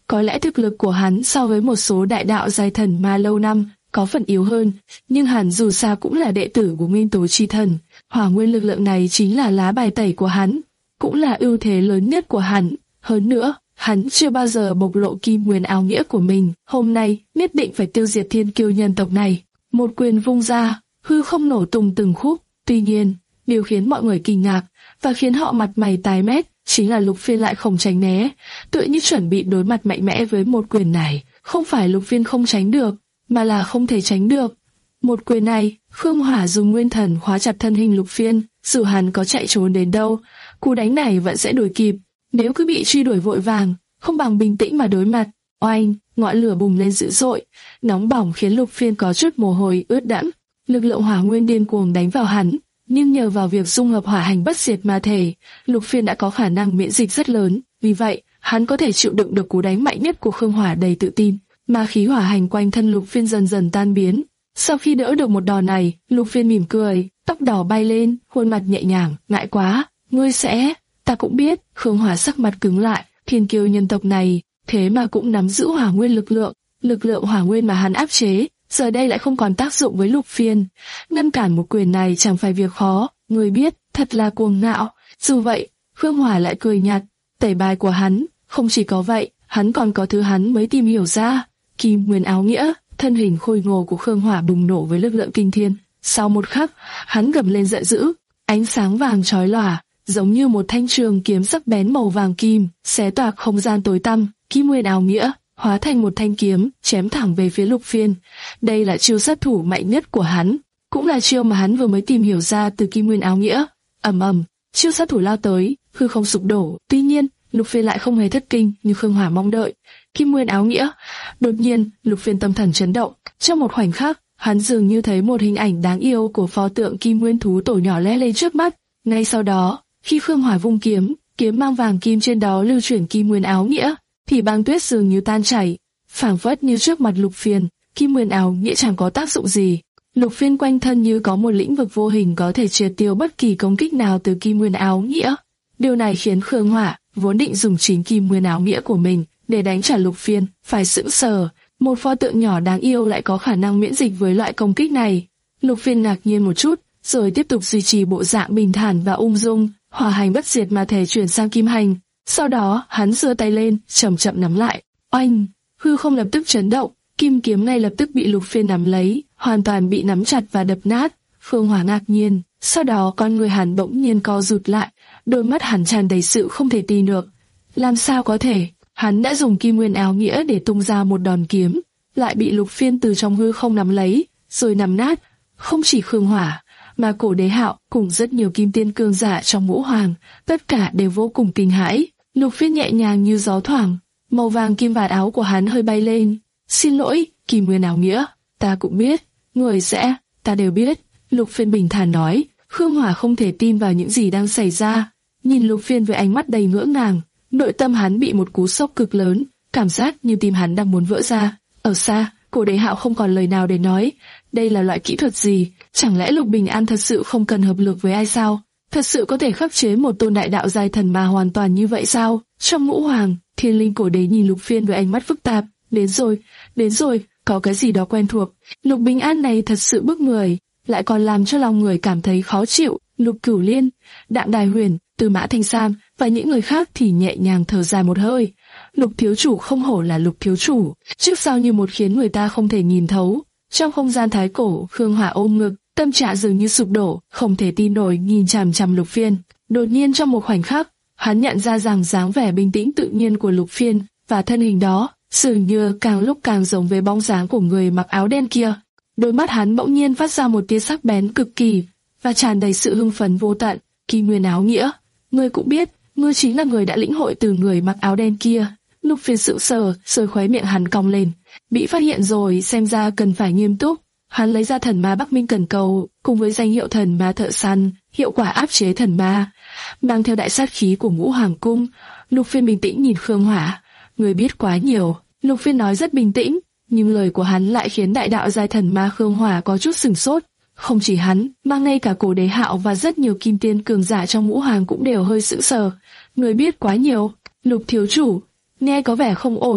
Có lẽ thực lực của hắn so với một số đại đạo giai thần ma lâu năm có phần yếu hơn, nhưng hắn dù sao cũng là đệ tử của Nguyên Tố Chi Thần. Hỏa nguyên lực lượng này chính là lá bài tẩy của hắn, cũng là ưu thế lớn nhất của hắn. Hơn nữa, hắn chưa bao giờ bộc lộ kim nguyên áo nghĩa của mình. Hôm nay, nhất định phải tiêu diệt thiên kiêu nhân tộc này. Một quyền vung ra, hư không nổ tung từng khúc. Tuy nhiên, điều khiến mọi người kinh ngạc và khiến họ mặt mày tái mét chính là Lục Phiên lại không tránh né, tựa như chuẩn bị đối mặt mạnh mẽ với một quyền này. Không phải Lục Phiên không tránh được, mà là không thể tránh được. Một quyền này, Khương Hỏa dùng nguyên thần khóa chặt thân hình Lục Phiên, dù hắn có chạy trốn đến đâu, cú đánh này vẫn sẽ đuổi kịp. Nếu cứ bị truy đuổi vội vàng, không bằng bình tĩnh mà đối mặt. Oanh, ngọn lửa bùng lên dữ dội, nóng bỏng khiến Lục Phiên có chút mồ hôi ướt đẫm. Lực lượng hỏa nguyên điên cuồng đánh vào hắn, nhưng nhờ vào việc dung hợp hỏa hành bất diệt ma thể, Lục Phiên đã có khả năng miễn dịch rất lớn. Vì vậy, hắn có thể chịu đựng được cú đánh mạnh nhất của Khương Hỏa đầy tự tin. Ma khí hỏa hành quanh thân Lục Phiên dần dần tan biến. Sau khi đỡ được một đòn này, Lục Phiên mỉm cười, tóc đỏ bay lên, khuôn mặt nhẹ nhàng. Ngại quá, ngươi sẽ... Ta cũng biết. Khương Hỏa sắc mặt cứng lại. Thiên kiêu nhân tộc này, thế mà cũng nắm giữ hỏa nguyên lực lượng. Lực lượng hỏa nguyên mà hắn áp chế, giờ đây lại không còn tác dụng với Lục Phiên. Ngăn cản một quyền này chẳng phải việc khó. Ngươi biết, thật là cuồng ngạo. Dù vậy, Khương Hỏa lại cười nhạt. Tẩy bài của hắn, không chỉ có vậy, hắn còn có thứ hắn mới tìm hiểu ra. Kim nguyên áo nghĩa. Thân hình khôi ngô của Khương Hỏa bùng nổ với lực lượng kinh thiên. Sau một khắc, hắn gầm lên giận dữ, ánh sáng vàng chói lòa, giống như một thanh trường kiếm sắc bén màu vàng kim, xé toạc không gian tối tăm. Kim nguyên áo nghĩa hóa thành một thanh kiếm, chém thẳng về phía Lục Phiên. Đây là chiêu sát thủ mạnh nhất của hắn, cũng là chiêu mà hắn vừa mới tìm hiểu ra từ Kim nguyên áo nghĩa. Ầm ầm, chiêu sát thủ lao tới, hư không sụp đổ. Tuy nhiên, Lục Phiên lại không hề thất kinh như Khương Hỏa mong đợi. Kim nguyên áo nghĩa. Đột nhiên, Lục Phiên tâm thần chấn động. Trong một khoảnh khắc, hắn dường như thấy một hình ảnh đáng yêu của pho tượng kim nguyên thú tổ nhỏ lóe lên trước mắt. Ngay sau đó, khi Khương Hỏa vung kiếm, kiếm mang vàng kim trên đó lưu chuyển kim nguyên áo nghĩa, thì băng tuyết dường như tan chảy, phảng phất như trước mặt Lục Phiên, kim nguyên áo nghĩa chẳng có tác dụng gì. Lục Phiên quanh thân như có một lĩnh vực vô hình có thể triệt tiêu bất kỳ công kích nào từ kim nguyên áo nghĩa. Điều này khiến Khương Hỏa, vốn định dùng chính kim nguyên áo nghĩa của mình để đánh trả Lục Phiên, phải sững sờ. Một pho tượng nhỏ đáng yêu lại có khả năng miễn dịch với loại công kích này. Lục Phiên ngạc nhiên một chút, rồi tiếp tục duy trì bộ dạng bình thản và ung dung. Hỏa hành bất diệt ma thể chuyển sang kim hành. Sau đó, hắn giơ tay lên, chậm chậm nắm lại. Oanh, hư không lập tức chấn động, kim kiếm ngay lập tức bị Lục Phiên nắm lấy, hoàn toàn bị nắm chặt và đập nát. Khương Hỏa ngạc nhiên, sau đó con người hắn bỗng nhiên co rụt lại, đôi mắt hắn tràn đầy sự không thể tin được. Làm sao có thể? Hắn đã dùng kim nguyên áo nghĩa để tung ra một đòn kiếm, lại bị Lục Phiên từ trong hư không nắm lấy, rồi nắm nát. Không chỉ Khương Hỏa, mà Cổ Đế Hạo cùng rất nhiều kim tiên cường giả trong ngũ hoàng, tất cả đều vô cùng kinh hãi. Lục Phiên nhẹ nhàng như gió thoảng, màu vàng kim vạt áo của hắn hơi bay lên. Xin lỗi, kim nguyên áo nghĩa, ta cũng biết, người sẽ, ta đều biết. Lục Phiên bình thản nói. Khương Hỏa không thể tin vào những gì đang xảy ra, nhìn Lục Phiên với ánh mắt đầy ngỡ ngàng. Nội tâm hắn bị một cú sốc cực lớn, cảm giác như tim hắn đang muốn vỡ ra. Ở xa, Cổ Đế Hạo không còn lời nào để nói. Đây là loại kỹ thuật gì? Chẳng lẽ Lục Bình An thật sự không cần hợp lực với ai sao? Thật sự có thể khắc chế một tôn đại đạo giai thần ma hoàn toàn như vậy sao? Trong ngũ hoàng, Thiên Linh Cổ Đế nhìn Lục Phiên với ánh mắt phức tạp. Đến rồi, đến rồi, có cái gì đó quen thuộc. Lục Bình An này thật sự bức người, lại còn làm cho lòng người cảm thấy khó chịu. Lục Cửu Liên, Đạm Đài Huyền, Tư Mã Thanh Sam và những người khác thì nhẹ nhàng thở dài một hơi. Lục thiếu chủ không hổ là Lục thiếu chủ, trước sau như một khiến người ta không thể nhìn thấu. Trong không gian thái cổ, Khương Hỏa ôm ngực, tâm trạng dường như sụp đổ, không thể tin nổi nhìn chằm chằm Lục Phiên. Đột nhiên trong một khoảnh khắc, hắn nhận ra rằng dáng vẻ bình tĩnh tự nhiên của Lục Phiên và thân hình đó dường như càng lúc càng giống với bóng dáng của người mặc áo đen kia. Đôi mắt hắn bỗng nhiên phát ra một tia sắc bén cực kỳ và tràn đầy sự hưng phấn vô tận. Kim nguyên áo nghĩa, ngươi cũng biết, ngươi chính là người đã lĩnh hội từ người mặc áo đen kia. Lục Phiên sững sờ, rồi khóe miệng hắn cong lên. Bị phát hiện rồi, xem ra cần phải nghiêm túc. Hắn lấy ra thần ma Bắc Minh Cẩn Cầu, cùng với danh hiệu thần ma thợ săn, hiệu quả áp chế thần ma, mang theo đại sát khí của Ngũ Hoàng cung. Lục Phiên bình tĩnh nhìn Khương Hỏa. Người biết quá nhiều. Lục Phiên nói rất bình tĩnh, nhưng lời của hắn lại khiến đại đạo giai thần ma Khương Hỏa có chút sửng sốt. Không chỉ hắn, mà ngay cả Cổ Đế Hạo và rất nhiều kim tiên cường giả trong Ngũ Hoàng cũng đều hơi sững sờ. Người biết quá nhiều. Lục thiếu chủ, nghe có vẻ không ổn.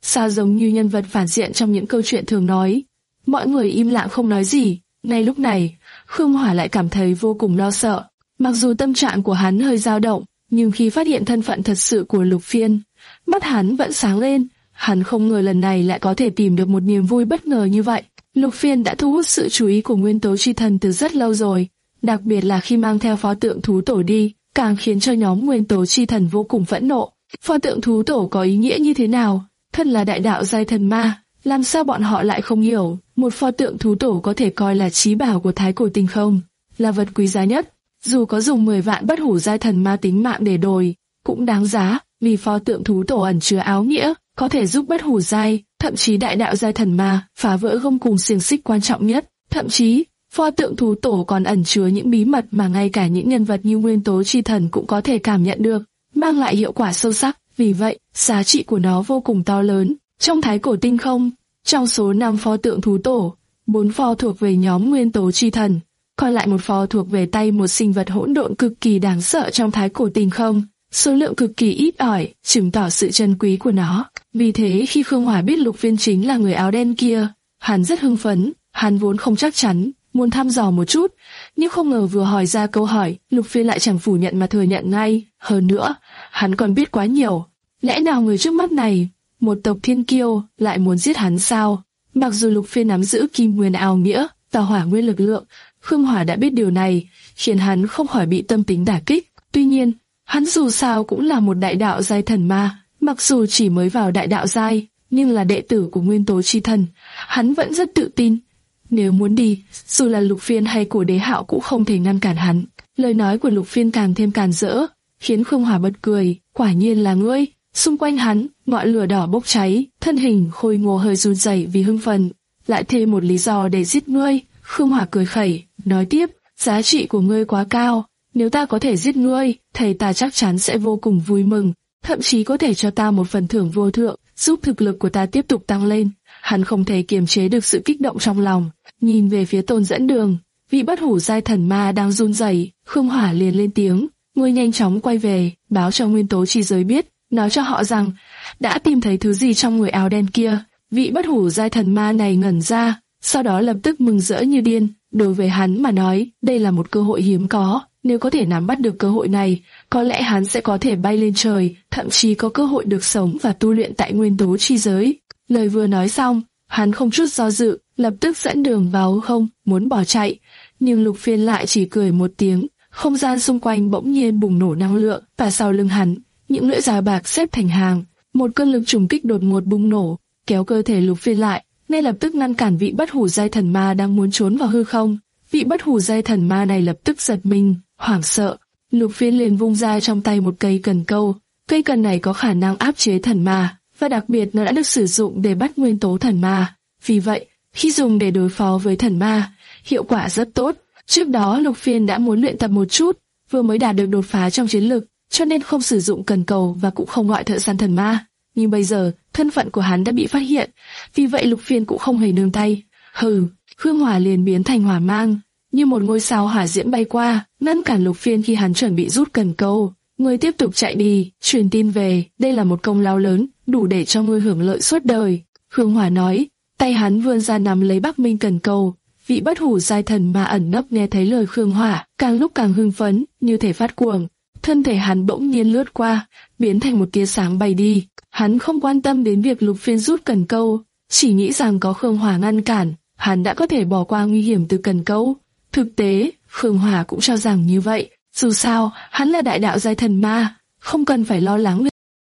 sao giống như nhân vật phản diện trong những câu chuyện thường nói. Mọi người im lặng không nói gì. Ngay lúc này, Khương Hỏa lại cảm thấy vô cùng lo sợ. Mặc dù tâm trạng của hắn hơi dao động, nhưng khi phát hiện thân phận thật sự của Lục Phiên, mắt hắn vẫn sáng lên. Hắn không ngờ lần này lại có thể tìm được một niềm vui bất ngờ như vậy. Lục Phiên đã thu hút sự chú ý của Nguyên Tố Chi Thần từ rất lâu rồi, đặc biệt là khi mang theo pho tượng thú tổ đi, càng khiến cho nhóm Nguyên Tố Chi Thần vô cùng phẫn nộ. Pho tượng thú tổ có ý nghĩa như thế nào? Thân là đại đạo giai thần ma, làm sao bọn họ lại không hiểu? Một pho tượng thú tổ có thể coi là chí bảo của Thái Cổ Tinh Không, là vật quý giá nhất. Dù có dùng mười vạn bất hủ giai thần ma tính mạng để đổi, cũng đáng giá, vì pho tượng thú tổ ẩn chứa áo nghĩa, có thể giúp bất hủ giai, thậm chí đại đạo giai thần ma phá vỡ gông cùng xiềng xích quan trọng nhất. Thậm chí, pho tượng thú tổ còn ẩn chứa những bí mật mà ngay cả những nhân vật như Nguyên Tố Chi Thần cũng có thể cảm nhận được, mang lại hiệu quả sâu sắc. Vì vậy, giá trị của nó vô cùng to lớn. Trong Thái Cổ Tinh Không, trong số năm pho tượng thú tổ, bốn pho thuộc về nhóm Nguyên Tố Chi Thần, còn lại một pho thuộc về tay một sinh vật hỗn độn cực kỳ đáng sợ trong Thái Cổ Tinh Không. Số lượng cực kỳ ít ỏi, chứng tỏ sự chân quý của nó. Vì thế khi Khương Hỏa biết Lục Phiên chính là người áo đen kia, hắn rất hưng phấn. Hắn vốn không chắc chắn, muốn thăm dò một chút, nhưng không ngờ vừa hỏi ra câu hỏi, Lục Phiên lại chẳng phủ nhận mà thừa nhận ngay. Hơn nữa, hắn còn biết quá nhiều. Lẽ nào người trước mắt này, một tộc thiên kiêu, lại muốn giết hắn sao? Mặc dù Lục Phiên nắm giữ kim nguyên áo nghĩa và hỏa nguyên lực lượng, Khương Hỏa đã biết điều này, khiến hắn không khỏi bị tâm tính đả kích. Tuy nhiên, hắn dù sao cũng là một đại đạo giai thần ma, mặc dù chỉ mới vào đại đạo giai, nhưng là đệ tử của Nguyên Tố Chi Thần, hắn vẫn rất tự tin. Nếu muốn đi, dù là Lục Phiên hay Cổ Đế Hạo cũng không thể ngăn cản hắn. Lời nói của Lục Phiên càng thêm càn rỡ, khiến Khương Hỏa bật cười. Quả nhiên là ngươi. Xung quanh hắn, ngọn lửa đỏ bốc cháy, thân hình khôi ngô hơi run rẩy vì hưng phấn. Lại thêm một lý do để giết ngươi. Khương Hỏa cười khẩy, nói tiếp, giá trị của ngươi quá cao. Nếu ta có thể giết ngươi, thầy ta chắc chắn sẽ vô cùng vui mừng, thậm chí có thể cho ta một phần thưởng vô thượng, giúp thực lực của ta tiếp tục tăng lên. Hắn không thể kiềm chế được sự kích động trong lòng, nhìn về phía Tôn dẫn đường, vị bất hủ giai thần ma đang run rẩy. Khương Hỏa liền lên tiếng, ngươi nhanh chóng quay về, báo cho Nguyên Tố Chi giới biết, nói cho họ rằng đã tìm thấy thứ gì trong người áo đen kia. Vị bất hủ giai thần ma này ngẩn ra, sau đó lập tức mừng rỡ như điên. Đối với hắn mà nói, đây là một cơ hội hiếm có. Nếu có thể nắm bắt được cơ hội này, có lẽ hắn sẽ có thể bay lên trời, thậm chí có cơ hội được sống và tu luyện tại Nguyên Tố Chi giới. Lời vừa nói xong, hắn không chút do dự, lập tức dẫn đường vào không, muốn bỏ chạy. Nhưng Lục Phiên lại chỉ cười một tiếng, không gian xung quanh bỗng nhiên bùng nổ năng lượng, và sau lưng hắn, những lưỡi dao bạc xếp thành hàng. Một cơn lực trùng kích đột ngột bùng nổ, kéo cơ thể Lục Phiên lại, nên lập tức ngăn cản vị bất hủ giai thần ma đang muốn trốn vào hư không. Vị bất hủ giai thần ma này lập tức giật mình, hoảng sợ. Lục Phiên liền vung ra trong tay một cây cần câu. Cây cần này có khả năng áp chế thần ma, và đặc biệt nó đã được sử dụng để bắt nguyên tố thần ma. Vì vậy, khi dùng để đối phó với thần ma, hiệu quả rất tốt. Trước đó Lục Phiên đã muốn luyện tập một chút, vừa mới đạt được đột phá trong chiến lực, cho nên không sử dụng cần cầu và cũng không gọi thợ săn thần ma. Nhưng bây giờ, thân phận của hắn đã bị phát hiện, vì vậy Lục Phiên cũng không hề nương tay. Hừ, Khương Hỏa liền biến thành hỏa mang, như một ngôi sao hỏa diễm bay qua, ngăn cản Lục Phiên khi hắn chuẩn bị rút cần câu. Ngươi tiếp tục chạy đi, truyền tin về, đây là một công lao lớn, đủ để cho ngươi hưởng lợi suốt đời. Khương Hỏa nói, tay hắn vươn ra nắm lấy Bắc Minh cần câu. Vị bất hủ giai thần ma ẩn nấp nghe thấy lời Khương Hỏa, càng lúc càng hưng phấn, như thể phát cuồng. Thân thể hắn bỗng nhiên lướt qua, biến thành một tia sáng bay đi. Hắn không quan tâm đến việc Lục Phiên rút cần câu, chỉ nghĩ rằng có Khương Hỏa ngăn cản, hắn đã có thể bỏ qua nguy hiểm từ cần câu. Thực tế, Khương Hỏa cũng cho rằng như vậy. Dù sao, hắn là đại đạo giai thần ma, không cần phải lo lắng.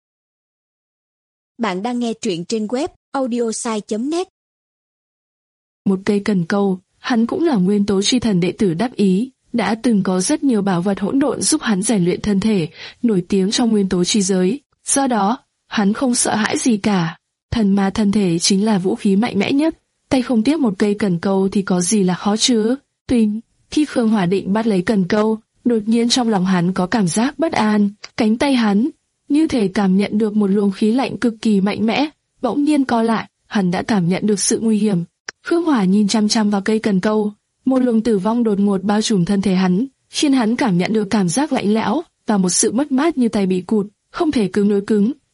Bạn đang nghe truyện trên web audiosai chấm net. Một cây cần câu, hắn cũng là Nguyên Tố Chi Thần đệ tử đắc ý, đã từng có rất nhiều bảo vật hỗn độn giúp hắn rèn luyện thân thể, nổi tiếng trong Nguyên Tố Chi giới. Do đó, hắn không sợ hãi gì cả. Thần ma thân thể chính là vũ khí mạnh mẽ nhất, tay không tiếc một cây cần câu thì có gì là khó chứ. Tuy khi Khương Hỏa định bắt lấy cần câu, đột nhiên trong lòng hắn có cảm giác bất an, cánh tay hắn như thể cảm nhận được một luồng khí lạnh cực kỳ mạnh mẽ, bỗng nhiên co lại, hắn đã cảm nhận được sự nguy hiểm. Khương Hỏa nhìn chăm chăm vào cây cần câu, một luồng tử vong đột ngột bao trùm thân thể hắn, khiến hắn cảm nhận được cảm giác lạnh lẽo và một sự mất mát như tay bị cụt, không thể cứng đối cứng.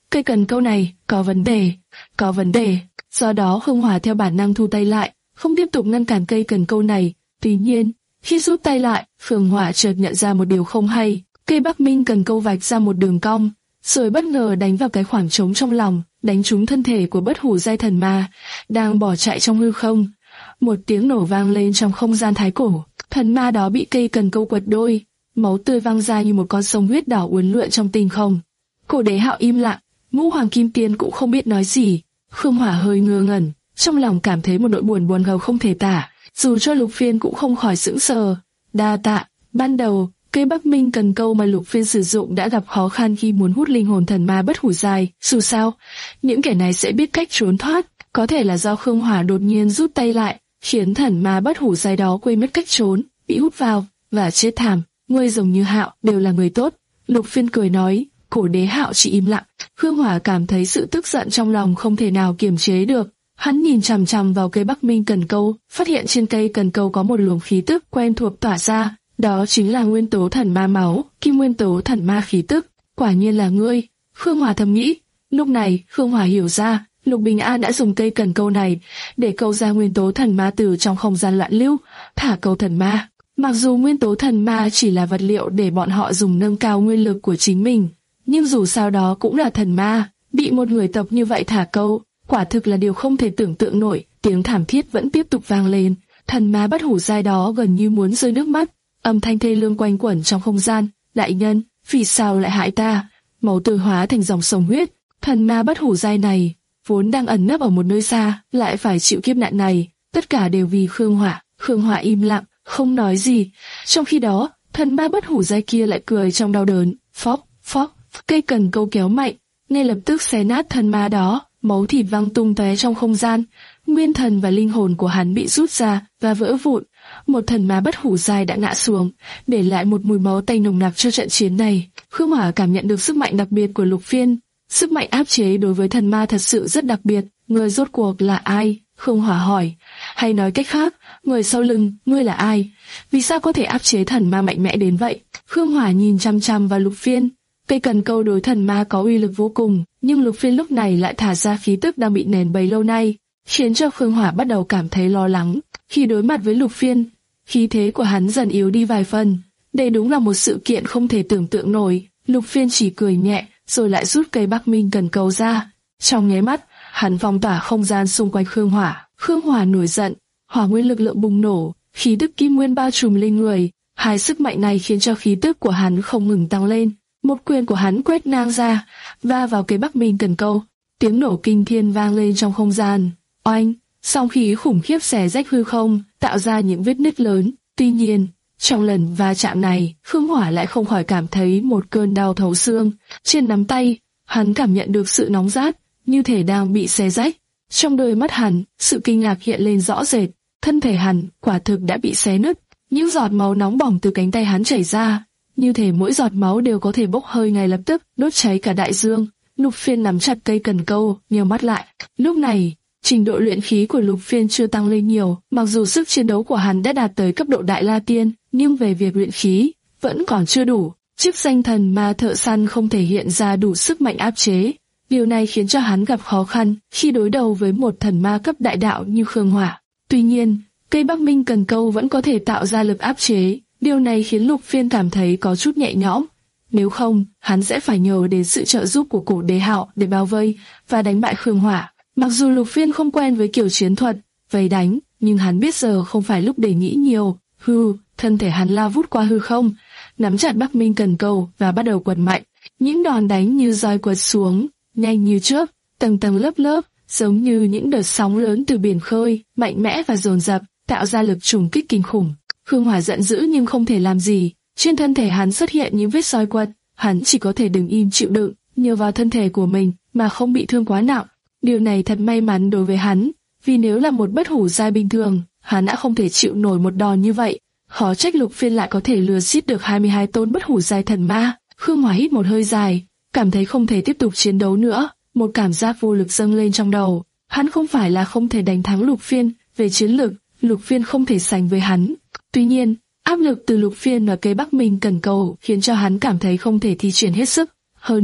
cây cần câu này có vấn đề, có vấn đề. Do đó Khương Hỏa theo bản năng thu tay lại, không tiếp tục ngăn cản cây cần câu này. Tuy nhiên, khi rút tay lại, Khương Hỏa chợt nhận ra một điều không hay. Cây Bắc Minh cần câu vạch ra một đường cong, rồi bất ngờ đánh vào cái khoảng trống trong lòng, đánh trúng thân thể của bất hủ giai thần ma đang bỏ chạy trong hư không. Một tiếng nổ vang lên trong không gian thái cổ, thần ma đó bị cây cần câu quật đôi, máu tươi văng ra như một con sông huyết đỏ uốn lượn trong tinh không. Cổ Đế Hạo im lặng, Ngũ Hoàng Kim Tiên cũng không biết nói gì. Khương Hỏa hơi ngơ ngẩn, trong lòng cảm thấy một nỗi buồn buồn gầu không thể tả, dù cho Lục Phiên cũng không khỏi sững sờ. Đa tạ, ban đầu cây Bắc Minh cần câu mà Lục Phiên sử dụng đã gặp khó khăn khi muốn hút linh hồn thần ma bất hủ giai. Dù sao, những kẻ này sẽ biết cách trốn thoát. Có thể là do Khương Hỏa đột nhiên rút tay lại, khiến thần ma bất hủ giai đó quên mất cách trốn, bị hút vào và chết thảm. Ngươi giống như Hạo đều là người tốt. Lục Phiên cười nói. Cổ Đế Hạo chỉ im lặng. Khương Hỏa cảm thấy sự tức giận trong lòng không thể nào kiềm chế được. Hắn nhìn chằm chằm vào cây Bắc Minh cần câu, phát hiện trên cây cần câu có một luồng khí tức quen thuộc tỏa ra. Đó chính là nguyên tố thần ma máu, kim nguyên tố thần ma khí tức. Quả nhiên là ngươi, Khương Hỏa thầm nghĩ. Lúc này, Khương Hỏa hiểu ra, Lục Bình An đã dùng cây cần câu này để câu ra nguyên tố thần ma từ trong không gian loạn lưu, thả câu thần ma. Mặc dù nguyên tố thần ma chỉ là vật liệu để bọn họ dùng nâng cao nguyên lực của chính mình, nhưng dù sao đó cũng là thần ma, bị một người tộc như vậy thả câu, quả thực là điều không thể tưởng tượng nổi. Tiếng thảm thiết vẫn tiếp tục vang lên, thần ma bất hủ giai đó gần như muốn rơi nước mắt, âm thanh thê lương quanh quẩn trong không gian. Đại nhân, vì sao lại hại ta? Máu tươi hóa thành dòng sông huyết, thần ma bất hủ giai này vốn đang ẩn nấp ở một nơi xa, lại phải chịu kiếp nạn này, tất cả đều vì Khương Hỏa. Khương Hỏa im lặng, không nói gì. Trong khi đó, thần ma bất hủ giai kia lại cười trong đau đớn. Phóc, phóc, cây cần câu kéo mạnh, ngay lập tức xé nát thần ma đó, máu thịt văng tung tóe trong không gian. Nguyên thần và linh hồn của hắn bị rút ra và vỡ vụn. Một thần ma bất hủ giai đã ngã xuống, để lại một mùi máu tanh nồng nặc cho trận chiến này. Khương Hỏa cảm nhận được sức mạnh đặc biệt của Lục Phiên. Sức mạnh áp chế đối với thần ma thật sự rất đặc biệt. Người rốt cuộc là ai? Khương Hỏa hỏi. Hay nói cách khác, người sau lưng, ngươi là ai? Vì sao có thể áp chế thần ma mạnh mẽ đến vậy? Khương Hỏa nhìn chăm chăm vào Lục Phiên. Cây cần câu đối thần ma có uy lực vô cùng, nhưng Lục Phiên lúc này lại thả ra khí tức đang bị nén bấy lâu nay, khiến cho Khương Hỏa bắt đầu cảm thấy lo lắng. Khi đối mặt với Lục Phiên, khí thế của hắn dần yếu đi vài phần. Đây đúng là một sự kiện không thể tưởng tượng nổi. Lục Phiên chỉ cười nhẹ, rồi lại rút cây Bắc Minh cần câu ra. Trong nháy mắt, hắn phong tỏa không gian xung quanh Khương Hỏa. Khương Hỏa nổi giận, hỏa nguyên lực lượng bùng nổ, khí tức kim nguyên bao trùm lên người. Hai sức mạnh này khiến cho khí tức của hắn không ngừng tăng lên. Một quyền của hắn quét ngang ra, va vào cây Bắc Minh cần câu. Tiếng nổ kinh thiên vang lên trong không gian. Oanh! Song khí khủng khiếp xé rách hư không, tạo ra những vết nứt lớn. Tuy nhiên, trong lần va chạm này, Khương Hỏa lại không khỏi cảm thấy một cơn đau thấu xương. Trên nắm tay, hắn cảm nhận được sự nóng rát, như thể đang bị xé rách. Trong đôi mắt hắn, sự kinh ngạc hiện lên rõ rệt. Thân thể hắn quả thực đã bị xé nứt. Những giọt máu nóng bỏng từ cánh tay hắn chảy ra, như thể mỗi giọt máu đều có thể bốc hơi ngay lập tức, đốt cháy cả đại dương. Lục Phiên nắm chặt cây cần câu, nheo mắt lại. Lúc này, trình độ luyện khí của Lục Phiên chưa tăng lên nhiều, mặc dù sức chiến đấu của hắn đã đạt tới cấp độ Đại La Tiên, nhưng về việc luyện khí, vẫn còn chưa đủ. Chức danh thần ma thợ săn không thể hiện ra đủ sức mạnh áp chế. Điều này khiến cho hắn gặp khó khăn khi đối đầu với một thần ma cấp đại đạo như Khương Hỏa. Tuy nhiên, cây Bắc Minh cần câu vẫn có thể tạo ra lực áp chế. Điều này khiến Lục Phiên cảm thấy có chút nhẹ nhõm. Nếu không, hắn sẽ phải nhờ đến sự trợ giúp của Cổ Đế Hạo để bao vây và đánh bại Khương Hỏa. Mặc dù Lục Phiên không quen với kiểu chiến thuật vây đánh, nhưng hắn biết giờ không phải lúc để nghĩ nhiều. Hư, thân thể hắn lao vút qua hư không, nắm chặt Bắc Minh cần câu và bắt đầu quật mạnh. Những đòn đánh như roi quật xuống, nhanh như chớp, tầng tầng lớp lớp, giống như những đợt sóng lớn từ biển khơi, mạnh mẽ và dồn dập, tạo ra lực trùng kích kinh khủng. Khương Hỏa giận dữ nhưng không thể làm gì. Trên thân thể hắn xuất hiện những vết roi quật, hắn chỉ có thể đứng im chịu đựng, nhờ vào thân thể của mình mà không bị thương quá nặng. Điều này thật may mắn đối với hắn, vì nếu là một bất hủ giai bình thường, hắn đã không thể chịu nổi một đòn như vậy. Khó trách Lục Phiên lại có thể lừa giết được hai mươi hai tôn bất hủ giai thần ma. Khương Hỏa hít một hơi dài, cảm thấy không thể tiếp tục chiến đấu nữa, một cảm giác vô lực dâng lên trong đầu. Hắn không phải là không thể đánh thắng Lục Phiên, về chiến lực, Lục Phiên không thể sánh với hắn. Tuy nhiên, áp lực từ Lục Phiên và cây Bắc Minh cần câu khiến cho hắn cảm thấy không thể thi triển hết sức. Hơn nữa,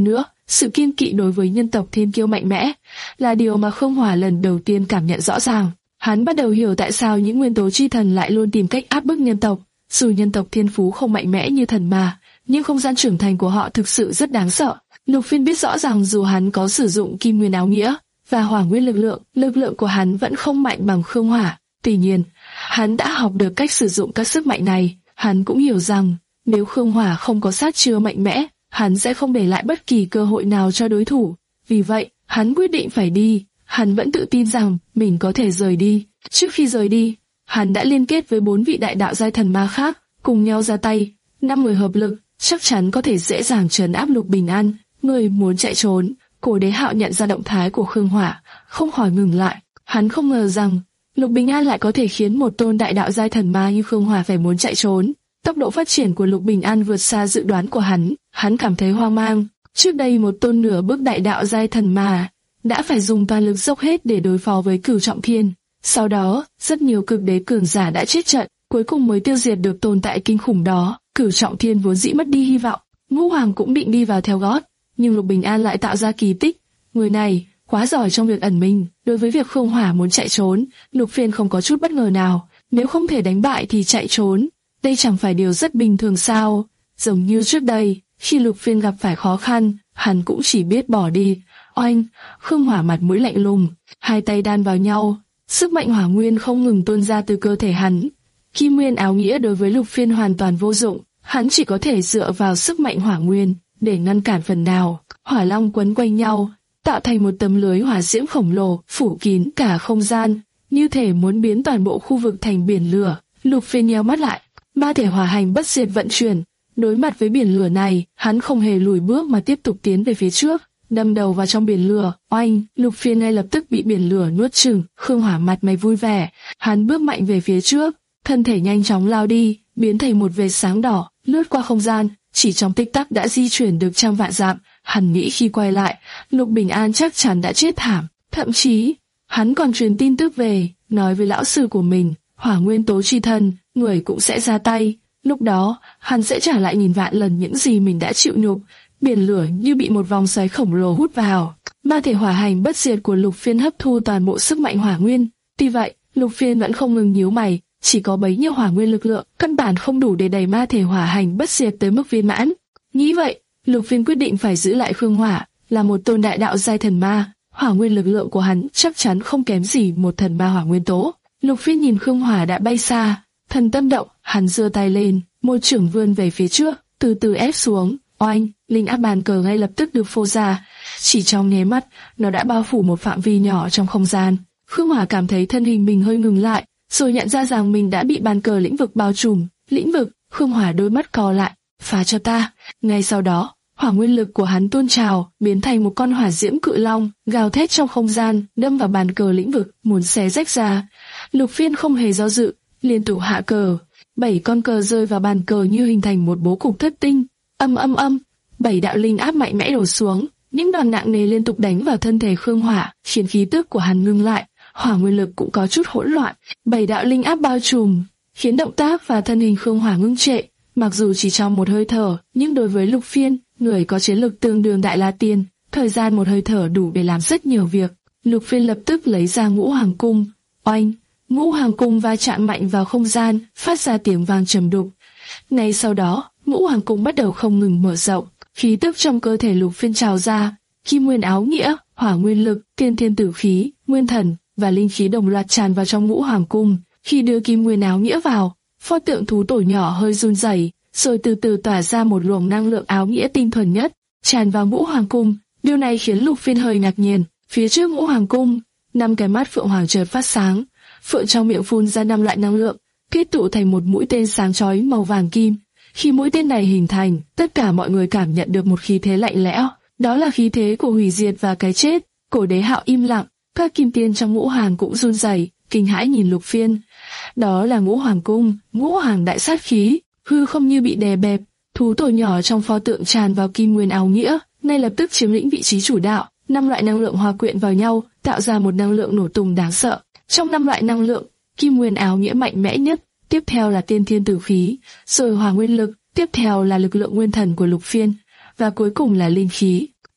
sự kiêng kỵ đối với nhân tộc thiên kiêu mạnh mẽ, là điều mà Khương Hỏa lần đầu tiên cảm nhận rõ ràng. Hắn bắt đầu hiểu tại sao những nguyên tố chi thần lại luôn tìm cách áp bức nhân tộc. Dù nhân tộc thiên phú không mạnh mẽ như thần ma, nhưng không gian trưởng thành của họ thực sự rất đáng sợ. Lục Phiên biết rõ rằng dù hắn có sử dụng kim nguyên áo nghĩa và hỏa nguyên lực lượng, lực lượng của hắn vẫn không mạnh bằng Khương Hỏa. Tuy nhiên, hắn đã học được cách sử dụng các sức mạnh này. Hắn cũng hiểu rằng nếu Khương Hỏa không có sát chiêu mạnh mẽ, hắn sẽ không để lại bất kỳ cơ hội nào cho đối thủ. Vì vậy, hắn quyết định phải đi. Hắn vẫn tự tin rằng mình có thể rời đi. Trước khi rời đi, hắn đã liên kết với bốn vị đại đạo giai thần ma khác, cùng nhau ra tay. Năm người hợp lực, chắc chắn có thể dễ dàng trấn áp Lục Bình An. Người muốn chạy trốn. Cổ Đế Hạo nhận ra động thái của Khương Hỏa, không khỏi ngừng lại. Hắn không ngờ rằng Lục Bình An lại có thể khiến một tôn đại đạo giai thần ma như Khương Hỏa phải muốn chạy trốn. Tốc độ phát triển của Lục Bình An vượt xa dự đoán của hắn. Hắn cảm thấy hoang mang. Trước đây một tôn nửa bước đại đạo giai thần ma đã phải dùng toàn lực dốc hết để đối phó với Cửu Trọng Thiên. Sau đó, rất nhiều cực đế cường giả đã chết trận, cuối cùng mới tiêu diệt được tồn tại kinh khủng đó. Cửu Trọng Thiên vốn dĩ mất đi hy vọng, Ngũ Hoàng cũng định đi vào theo gót, nhưng Lục Bình An lại tạo ra kỳ tích. Người này quá giỏi trong việc ẩn mình. Đối với việc Khương Hỏa muốn chạy trốn, Lục Phiên không có chút bất ngờ nào. Nếu không thể đánh bại thì chạy trốn, đây chẳng phải điều rất bình thường sao? Giống như trước đây, khi Lục Phiên gặp phải khó khăn, hắn cũng chỉ biết bỏ đi. Oanh! Khương Hỏa mặt mũi lạnh lùng, hai tay đan vào nhau, sức mạnh hỏa nguyên không ngừng tuôn ra từ cơ thể hắn. Kim nguyên áo nghĩa đối với Lục Phiên hoàn toàn vô dụng, hắn chỉ có thể dựa vào sức mạnh hỏa nguyên để ngăn cản phần nào. Hỏa long quấn quanh nhau, tạo thành một tấm lưới hỏa diễm khổng lồ, phủ kín cả không gian, như thể muốn biến toàn bộ khu vực thành biển lửa. Lục Phiên nheo mắt lại, ma thể hỏa hành bất diệt vận chuyển. Đối mặt với biển lửa này, hắn không hề lùi bước mà tiếp tục tiến về phía trước, đâm đầu vào trong biển lửa. Oanh! Lục Phiên ngay lập tức bị biển lửa nuốt chửng. Khương Hỏa mặt mày vui vẻ, hắn bước mạnh về phía trước, thân thể nhanh chóng lao đi, biến thành một vệt sáng đỏ, lướt qua không gian, chỉ trong tích tắc đã di chuyển được trăm vạn dặm. Hắn nghĩ khi quay lại, Lục Bình An chắc chắn đã chết thảm. Thậm chí, hắn còn truyền tin tức về, nói với lão sư của mình, hỏa nguyên tố chi thần, người cũng sẽ ra tay. Lúc đó, hắn sẽ trả lại nghìn vạn lần những gì mình đã chịu nhục. Biển lửa như bị một vòng xoáy khổng lồ hút vào. Ma thể hỏa hành bất diệt của Lục Phiên hấp thu toàn bộ sức mạnh hỏa nguyên. Tuy vậy, Lục Phiên vẫn không ngừng nhíu mày, chỉ có bấy nhiêu hỏa nguyên lực lượng, căn bản không đủ để đẩy ma thể hỏa hành bất diệt tới mức viên mãn. Nghĩ vậy, Lục Phiên quyết định phải giữ lại Khương Hỏa, là một tôn đại đạo giai thần ma, hỏa nguyên lực lượng của hắn chắc chắn không kém gì một thần ma hỏa nguyên tố. Lục Phiên nhìn Khương Hỏa đã bay xa, thần tâm động, hắn giơ tay lên, một chưởng vươn về phía trước, từ từ ép xuống. Oanh! Linh áp bàn cờ ngay lập tức được phô ra, chỉ trong nháy mắt, nó đã bao phủ một phạm vi nhỏ trong không gian. Khương Hỏa cảm thấy thân hình mình hơi ngừng lại, rồi nhận ra rằng mình đã bị bàn cờ lĩnh vực bao trùm. Lĩnh vực! Khương Hỏa đôi mắt co lại, phá cho ta. Ngay sau đó, hỏa nguyên lực của hắn tuôn trào, biến thành một con hỏa diễm cự long, gào thét trong không gian, đâm vào bàn cờ lĩnh vực, muốn xé rách ra. Lục Phiên không hề do dự, liên tục hạ cờ. Bảy con cờ rơi vào bàn cờ như hình thành một bố cục thất tinh. Âm âm âm, bảy đạo linh áp mạnh mẽ đổ xuống, những đòn nặng nề liên tục đánh vào thân thể Khương Hỏa, khiến khí tức của hắn ngưng lại, hỏa nguyên lực cũng có chút hỗn loạn. Bảy đạo linh áp bao trùm, khiến động tác và thân hình Khương Hỏa ngưng trệ. Mặc dù chỉ trong một hơi thở, nhưng đối với Lục Phiên, người có chiến lực tương đương Đại La Tiên, thời gian một hơi thở đủ để làm rất nhiều việc. Lục Phiên lập tức lấy ra Ngũ Hoàng Cung. Oanh! Ngũ Hoàng Cung va chạm mạnh vào không gian, phát ra tiếng vang trầm đục. Ngay sau đó, Ngũ Hoàng Cung bắt đầu không ngừng mở rộng, khí tức trong cơ thể Lục Phiên trào ra, kim nguyên áo nghĩa, hỏa nguyên lực, tiên thiên tử khí, nguyên thần và linh khí đồng loạt tràn vào trong Ngũ Hoàng Cung. Khi đưa kim nguyên áo nghĩa vào, pho tượng thú tổ nhỏ hơi run rẩy, rồi từ từ tỏa ra một luồng năng lượng áo nghĩa tinh thuần nhất, tràn vào Ngũ Hoàng Cung. Điều này khiến Lục Phiên hơi ngạc nhiên. Phía trước Ngũ Hoàng Cung, năm cái mắt phượng hoàng chợt phát sáng, phượng trong miệng phun ra năm loại năng lượng, kết tụ thành một mũi tên sáng chói màu vàng kim. Khi mũi tên này hình thành, tất cả mọi người cảm nhận được một khí thế lạnh lẽo, đó là khí thế của hủy diệt và cái chết. Cổ Đế Hạo im lặng, các kim tiên trong Ngũ Hoàng cũng run rẩy, kinh hãi nhìn Lục Phiên. Đó là Ngũ Hoàng Cung, Ngũ Hoàng đại sát khí, hư không như bị đè bẹp, thú tổ nhỏ trong pho tượng tràn vào kim nguyên áo nghĩa, ngay lập tức chiếm lĩnh vị trí chủ đạo. Năm loại năng lượng hòa quyện vào nhau, tạo ra một năng lượng nổ tung đáng sợ. Trong năm loại năng lượng, kim nguyên áo nghĩa mạnh mẽ nhất, tiếp theo là tiên thiên tử khí, rồi hỏa nguyên lực, tiếp theo là lực lượng nguyên thần của Lục Phiên, và cuối cùng là linh khí.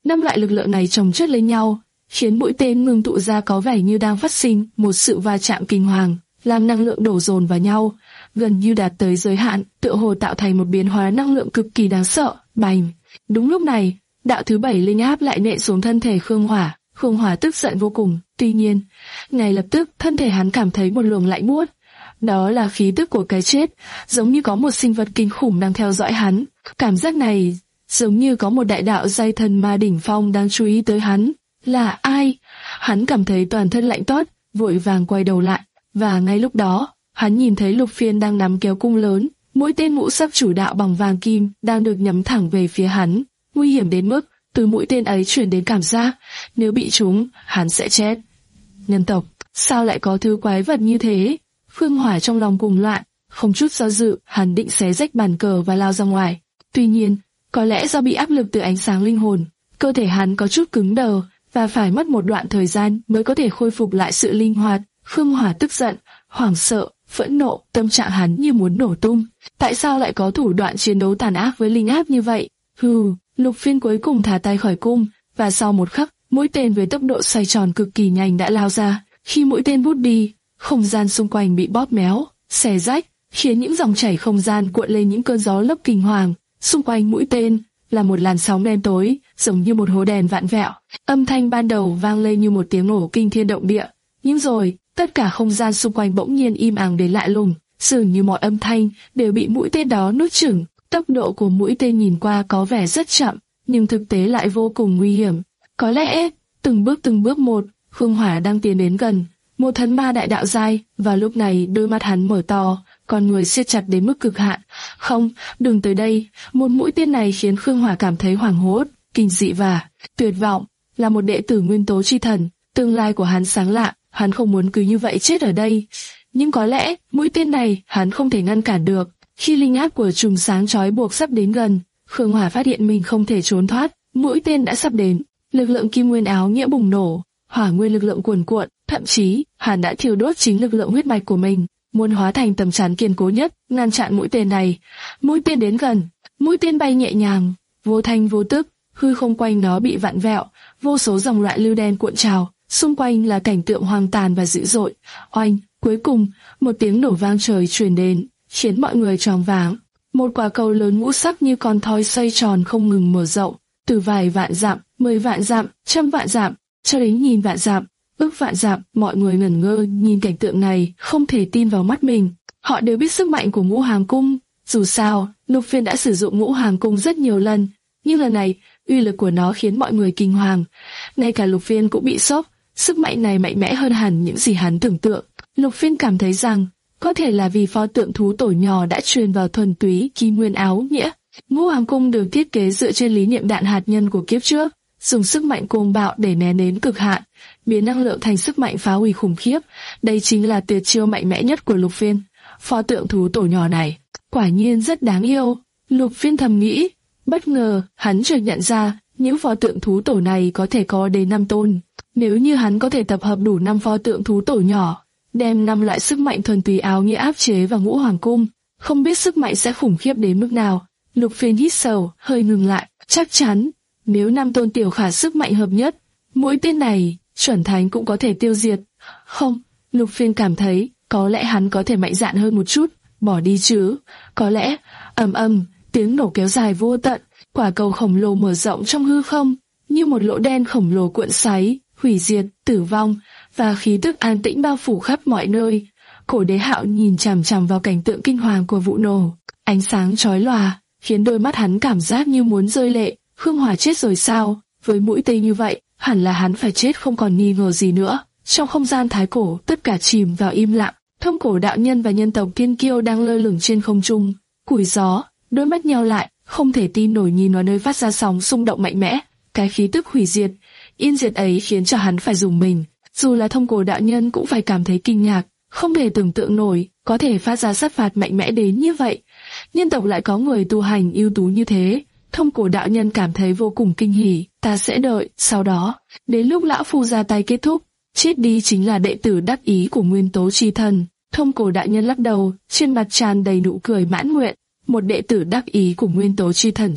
Năm loại lực lượng này chồng chất lên nhau, khiến mũi tên ngưng tụ ra có vẻ như đang phát sinh một sự va chạm kinh hoàng, làm năng lượng đổ dồn vào nhau, gần như đạt tới giới hạn, tựa hồ tạo thành một biến hóa năng lượng cực kỳ đáng sợ. Bành! Đúng lúc này, đạo thứ bảy linh áp lại nện xuống thân thể Khương Hỏa. Khương Hỏa tức giận vô cùng, tuy nhiên, ngay lập tức thân thể hắn cảm thấy một luồng lạnh buốt. Đó là khí tức của cái chết, giống như có một sinh vật kinh khủng đang theo dõi hắn. Cảm giác này giống như có một đại đạo giai thần ma đỉnh phong đang chú ý tới hắn. Là ai? Hắn cảm thấy toàn thân lạnh toát, vội vàng quay đầu lại, và ngay lúc đó, hắn nhìn thấy Lục Phiên đang nắm kéo cung lớn, mũi tên ngũ sắc chủ đạo bằng vàng kim đang được nhắm thẳng về phía hắn, nguy hiểm đến mức từ mũi tên ấy truyền đến cảm giác nếu bị trúng, hắn sẽ chết. Nhân tộc, sao lại có thứ quái vật như thế? Khương Hỏa trong lòng cuồng loạn, không chút do dự, hắn định xé rách bàn cờ và lao ra ngoài. Tuy nhiên, có lẽ do bị áp lực từ ánh sáng linh hồn, cơ thể hắn có chút cứng đờ và phải mất một đoạn thời gian mới có thể khôi phục lại sự linh hoạt. Khương Hỏa tức giận, hoảng sợ, phẫn nộ, tâm trạng hắn như muốn nổ tung. Tại sao lại có thủ đoạn chiến đấu tàn ác với linh áp như vậy? Hừ, Lục Phiên cuối cùng thả tay khỏi cung, và sau một khắc, mũi tên với tốc độ xoay tròn cực kỳ nhanh đã lao ra. Khi mũi tên vút đi, không gian xung quanh bị bóp méo, xé rách, khiến những dòng chảy không gian cuộn lên những cơn gió lốc kinh hoàng. Xung quanh mũi tên là một làn sóng đen tối, giống như một hố đèn vạn vẹo. Âm thanh ban đầu vang lên như một tiếng nổ kinh thiên động địa, nhưng rồi tất cả không gian xung quanh bỗng nhiên im ắng đến lạ lùng, dường như mọi âm thanh đều bị mũi tên đó nuốt chửng. Tốc độ của mũi tên nhìn qua có vẻ rất chậm, nhưng thực tế lại vô cùng nguy hiểm. Có lẽ, từng bước từng bước một, Khương Hỏa đang tiến đến gần một thần ma đại đạo giai, và lúc này đôi mắt hắn mở to, con người siết chặt đến mức cực hạn. Không, đừng tới đây. Một mũi tên này khiến Khương Hỏa cảm thấy hoảng hốt, kinh dị và tuyệt vọng. Là một đệ tử nguyên tố chi thần, tương lai của hắn sáng lạ, hắn không muốn cứ như vậy chết ở đây. Nhưng có lẽ mũi tên này hắn không thể ngăn cản được. Khi linh áp của chùm sáng chói buộc sắp đến gần, Khương Hỏa phát hiện mình không thể trốn thoát. Mũi tên đã sắp đến, lực lượng kim nguyên áo nghĩa bùng nổ, hỏa nguyên lực lượng cuồn cuộn, thậm chí hắn đã thiêu đốt chính lực lượng huyết mạch của mình, muốn hóa thành tấm chắn kiên cố nhất ngăn chặn mũi tên này. Mũi tên đến gần, mũi tên bay nhẹ nhàng, vô thanh vô tức, hư không quanh nó bị vặn vẹo, vô số dòng loại lưu đen cuộn trào, xung quanh là cảnh tượng hoang tàn và dữ dội. Oanh, cuối cùng một tiếng nổ vang trời truyền đến, khiến mọi người choáng váng. Một quả cầu lớn ngũ sắc như con thoi xoay tròn không ngừng mở rộng, từ vài vạn dặm, mười vạn dặm, trăm vạn dặm, cho đến nghìn vạn dặm, ước vạn dặm. Mọi người ngẩn ngơ nhìn cảnh tượng này, không thể tin vào mắt mình. Họ đều biết sức mạnh của Ngũ Hoàng Cung. Dù sao, Lục Phiên đã sử dụng Ngũ Hoàng Cung rất nhiều lần, nhưng lần này uy lực của nó khiến mọi người kinh hoàng. Ngay cả Lục Phiên cũng bị sốc. Sức mạnh này mạnh mẽ hơn hẳn những gì hắn tưởng tượng. Lục Phiên cảm thấy rằng có thể là vì pho tượng thú tổ nhỏ đã truyền vào thuần túy kim nguyên áo nghĩa. Ngũ Hoàng Cung được thiết kế dựa trên lý niệm đạn hạt nhân của kiếp trước, dùng sức mạnh cuồng bạo để nén đến cực hạn, biến năng lượng thành sức mạnh phá hủy khủng khiếp. Đây chính là tuyệt chiêu mạnh mẽ nhất của Lục Phiên. Pho tượng thú tổ nhỏ này quả nhiên rất đáng yêu, Lục Phiên thầm nghĩ. Bất ngờ, hắn chợt nhận ra những pho tượng thú tổ này có thể có đến năm tôn. Nếu như hắn có thể tập hợp đủ năm pho tượng thú tổ nhỏ, đem năm loại sức mạnh thuần túy áo nghĩa áp chế vào Ngũ Hoàng Cung, không biết sức mạnh sẽ khủng khiếp đến mức nào. Lục Phiên hít sâu, hơi ngừng lại. Chắc chắn, nếu năm tôn tiểu khả sức mạnh hợp nhất, mũi tên này chuẩn thánh cũng có thể tiêu diệt. Không, Lục Phiên cảm thấy có lẽ hắn có thể mạnh dạn hơn một chút, bỏ đi chứ. Có lẽ, ầm ầm, tiếng nổ kéo dài vô tận, quả cầu khổng lồ mở rộng trong hư không, như một lỗ đen khổng lồ cuộn xoáy, hủy diệt, tử vong và khí tức an tĩnh bao phủ khắp mọi nơi. Cổ Đế Hạo nhìn chằm chằm vào cảnh tượng kinh hoàng của vụ nổ, ánh sáng chói lòa khiến đôi mắt hắn cảm giác như muốn rơi lệ. Khương Hỏa chết rồi sao? Với mũi tên như vậy, hẳn là hắn phải chết không còn nghi ngờ gì nữa. Trong không gian thái cổ, tất cả chìm vào im lặng. Thông Cổ đạo nhân và nhân tộc Thiên Kiêu đang lơ lửng trên không trung, củi gió, đôi mắt nheo lại, không thể tin nổi nhìn vào nơi phát ra sóng xung động mạnh mẽ. Cái khí tức hủy diệt, yên diệt ấy khiến cho hắn phải rùng mình. Dù là Thông Cổ đạo nhân cũng phải cảm thấy kinh ngạc, không thể tưởng tượng nổi có thể phát ra sát phạt mạnh mẽ đến như vậy. Nhân tộc lại có người tu hành ưu tú như thế. Thông Cổ đạo nhân cảm thấy vô cùng kinh hỉ. Ta sẽ đợi, sau đó đến lúc lão phu ra tay kết thúc, chết đi chính là đệ tử đắc ý của Nguyên Tố Chi Thần. Thông Cổ đạo nhân lắc đầu, trên mặt tràn đầy nụ cười mãn nguyện. Một đệ tử đắc ý của Nguyên Tố Chi Thần chết,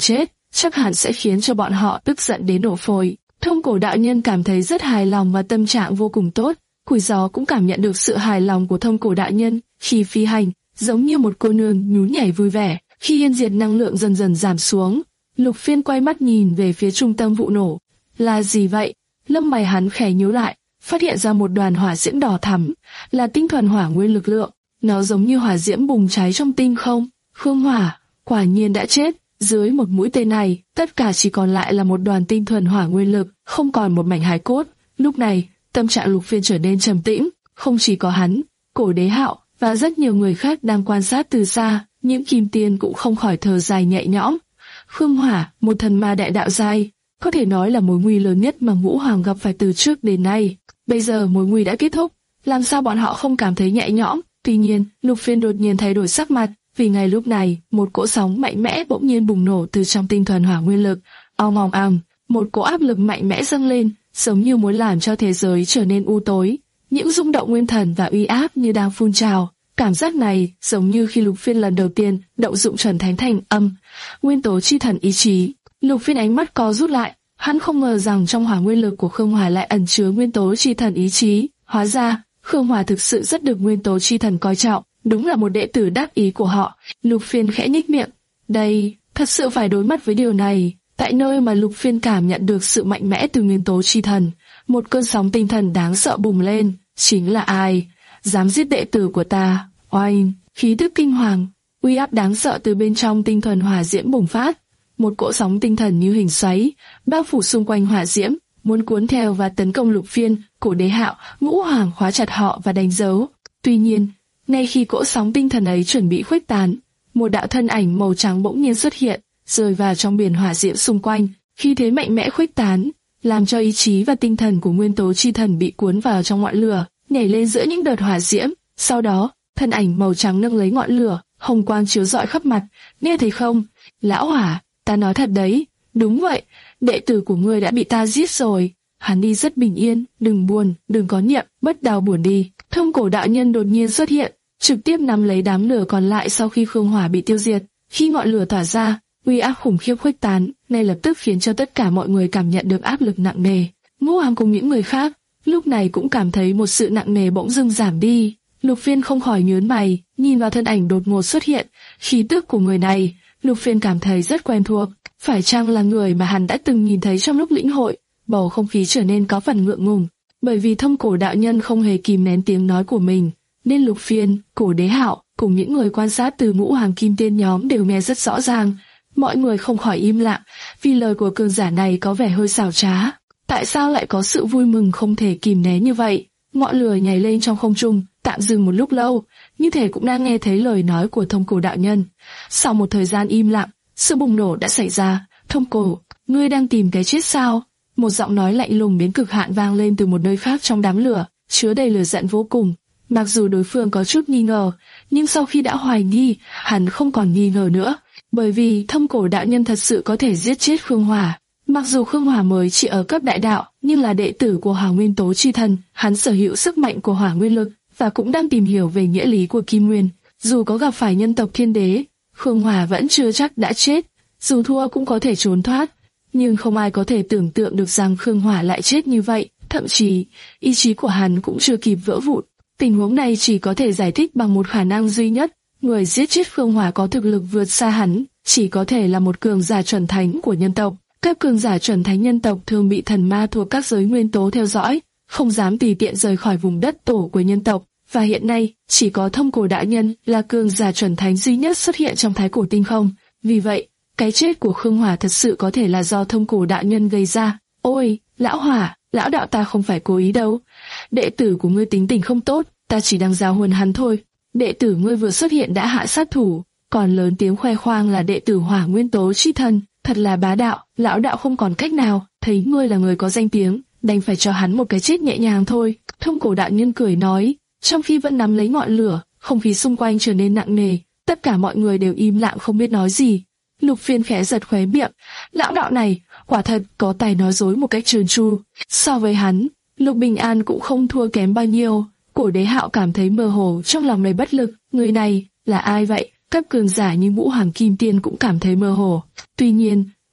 chắc hẳn sẽ khiến cho bọn họ tức giận đến nổ phổi. Thông cổ đạo nhân cảm thấy rất hài lòng và tâm trạng vô cùng tốt. Củi gió cũng cảm nhận được sự hài lòng của thông cổ đạo nhân khi phi hành, giống như một cô nương nhún nhảy vui vẻ. Khi yên diệt năng lượng dần dần giảm xuống, Lục Phiên quay mắt nhìn về phía trung tâm vụ nổ. Là gì vậy? Lông mày hắn khẽ nhíu lại, phát hiện ra một đoàn hỏa diễm đỏ thắm, là tinh thuần hỏa nguyên lực lượng. Nó giống như hỏa diễm bùng cháy trong tinh không. Khương Hỏa quả nhiên đã chết. Dưới một mũi tên này, tất cả chỉ còn lại là một đoàn tinh thuần hỏa nguyên lực, không còn một mảnh hài cốt. Lúc này, tâm trạng Lục Phiên trở nên trầm tĩnh. Không chỉ có hắn, Cổ Đế Hạo và rất nhiều người khác đang quan sát từ xa, những kim tiên cũng không khỏi thở dài nhẹ nhõm. Khương Hỏa, một thần ma đại đạo giai, có thể nói là mối nguy lớn nhất mà Ngũ Hoàng gặp phải từ trước đến nay. Bây giờ mối nguy đã kết thúc, làm sao bọn họ không cảm thấy nhẹ nhõm? Tuy nhiên, Lục Phiên đột nhiên thay đổi sắc mặt, vì ngay lúc này, một cỗ sóng mạnh mẽ bỗng nhiên bùng nổ từ trong tinh thuần hỏa nguyên lực. Ong ong ong, một cỗ áp lực mạnh mẽ dâng lên, giống như muốn làm cho thế giới trở nên u tối. Những rung động nguyên thần và uy áp như đang phun trào. Cảm giác này giống như khi Lục Phiên lần đầu tiên động dụng chuẩn thánh thành âm, nguyên tố chi thần ý chí. Lục Phiên ánh mắt co rút lại, hắn không ngờ rằng trong hỏa nguyên lực của Khương Hỏa lại ẩn chứa nguyên tố chi thần ý chí. Hóa ra, Khương Hỏa thực sự rất được nguyên tố chi thần coi trọng, đúng là một đệ tử đắc ý của họ. Lục Phiên khẽ nhếch miệng, đây, thật sự phải đối mặt với điều này. Tại nơi mà Lục Phiên cảm nhận được sự mạnh mẽ từ nguyên tố chi thần, một cơn sóng tinh thần đáng sợ bùng lên. Chính là ai? Dám giết đệ tử của ta? Oanh! Khí tức kinh hoàng, uy áp đáng sợ từ bên trong tinh thuần hỏa diễm bùng phát. Một cỗ sóng tinh thần như hình xoáy bao phủ xung quanh hỏa diễm, muốn cuốn theo và tấn công Lục Phiên. Cổ Đế Hạo, Ngũ Hoàng khóa chặt họ và đánh dấu. Tuy nhiên, ngay khi cỗ sóng tinh thần ấy chuẩn bị khuếch tán, một đạo thân ảnh màu trắng bỗng nhiên xuất hiện, rơi vào trong biển hỏa diễm xung quanh. Khi thế mạnh mẽ khuếch tán, làm cho ý chí và tinh thần của nguyên tố chi thần bị cuốn vào trong ngọn lửa, nhảy lên giữa những đợt hỏa diễm. Sau đó, thân ảnh màu trắng nâng lấy ngọn lửa, hồng quang chiếu rọi khắp mặt. Nghe thấy không, lão Hỏa, ta nói thật đấy. Đúng vậy, đệ tử của ngươi đã bị ta giết rồi. Hắn đi rất bình yên, đừng buồn, đừng có niệm, bất đau buồn đi. Thông cổ đạo nhân đột nhiên xuất hiện, trực tiếp nắm lấy đám lửa còn lại sau khi Khương Hỏa bị tiêu diệt. Khi ngọn lửa tỏa ra, uy áp khủng khiếp khuếch tán, ngay lập tức khiến cho tất cả mọi người cảm nhận được áp lực nặng nề. Ngũ Hoàng cùng những người khác, lúc này cũng cảm thấy một sự nặng nề bỗng dưng giảm đi. Lục Phiên không khỏi nhướng mày, nhìn vào thân ảnh đột ngột xuất hiện. Khí tức của người này, Lục Phiên cảm thấy rất quen thuộc. Phải chăng là người mà hắn đã từng nhìn thấy trong lúc lĩnh hội? Bầu không khí trở nên có phần ngượng ngùng, bởi vì thông cổ đạo nhân không hề kìm nén tiếng nói của mình, nên Lục Phiên, Cổ Đế Hạo cùng những người quan sát từ Ngũ Hoàng Kim Tiên nhóm đều nghe rất rõ ràng. Mọi người không khỏi im lặng, vì lời của cường giả này có vẻ hơi xảo trá. Tại sao lại có sự vui mừng không thể kìm nén như vậy? Ngọn lửa nhảy lên trong không trung, tạm dừng một lúc lâu, như thể cũng đang nghe thấy lời nói của thông cổ đạo nhân. Sau một thời gian im lặng, sự bùng nổ đã xảy ra. Thông cổ, ngươi đang tìm cái chết sao? Một giọng nói lạnh lùng đến cực hạn vang lên từ một nơi khác trong đám lửa, chứa đầy lửa giận vô cùng. Mặc dù đối phương có chút nghi ngờ, nhưng sau khi đã hoài nghi, hắn không còn nghi ngờ nữa, bởi vì thông cổ đạo nhân thật sự có thể giết chết Khương Hỏa. Mặc dù Khương Hỏa mới chỉ ở cấp đại đạo, nhưng là đệ tử của Hỏa Nguyên Tố Chi Thần, hắn sở hữu sức mạnh của hỏa nguyên lực và cũng đang tìm hiểu về nghĩa lý của Kim Nguyên. Dù có gặp phải nhân tộc thiên đế, Khương Hỏa vẫn chưa chắc đã chết, dù thua cũng có thể trốn thoát. Nhưng không ai có thể tưởng tượng được rằng Khương Hỏa lại chết như vậy, thậm chí ý chí của hắn cũng chưa kịp vỡ vụn. Tình huống này chỉ có thể giải thích bằng một khả năng duy nhất, người giết chết Khương Hỏa có thực lực vượt xa hắn, chỉ có thể là một cường giả chuẩn thánh của nhân tộc. Các cường giả chuẩn thánh nhân tộc thường bị thần ma thuộc các giới nguyên tố theo dõi, không dám tùy tiện rời khỏi vùng đất tổ của nhân tộc, và hiện nay chỉ có thông cổ đạo nhân là cường giả chuẩn thánh duy nhất xuất hiện trong thái cổ tinh không. Vì vậy, cái chết của Khương Hỏa thật sự có thể là do thông cổ đạo nhân gây ra. Ôi, lão Hỏa, lão đạo ta không phải cố ý đâu. Đệ tử của ngươi tính tình không tốt, ta chỉ đang giáo huấn hắn thôi. Đệ tử ngươi vừa xuất hiện đã hạ sát thủ, còn lớn tiếng khoe khoang là đệ tử Hỏa Nguyên Tố Chi Thần, thật là bá đạo. Lão đạo không còn cách nào, thấy ngươi là người có danh tiếng, đành phải cho hắn một cái chết nhẹ nhàng thôi. Thông cổ đạo nhân cười nói, trong khi vẫn nắm lấy ngọn lửa, không khí xung quanh trở nên nặng nề, tất cả mọi người đều im lặng không biết nói gì. Lục Phiên khẽ giật khóe miệng, lão đạo này quả thật có tài nói dối một cách trơn tru. So với hắn, Lục Bình An cũng không thua kém bao nhiêu. Cổ Đế Hạo cảm thấy mơ hồ, trong lòng đầy bất lực. Người này là ai vậy? Các cường giả như Ngũ Hoàng Kim Tiên cũng cảm thấy mơ hồ. Tuy nhiên,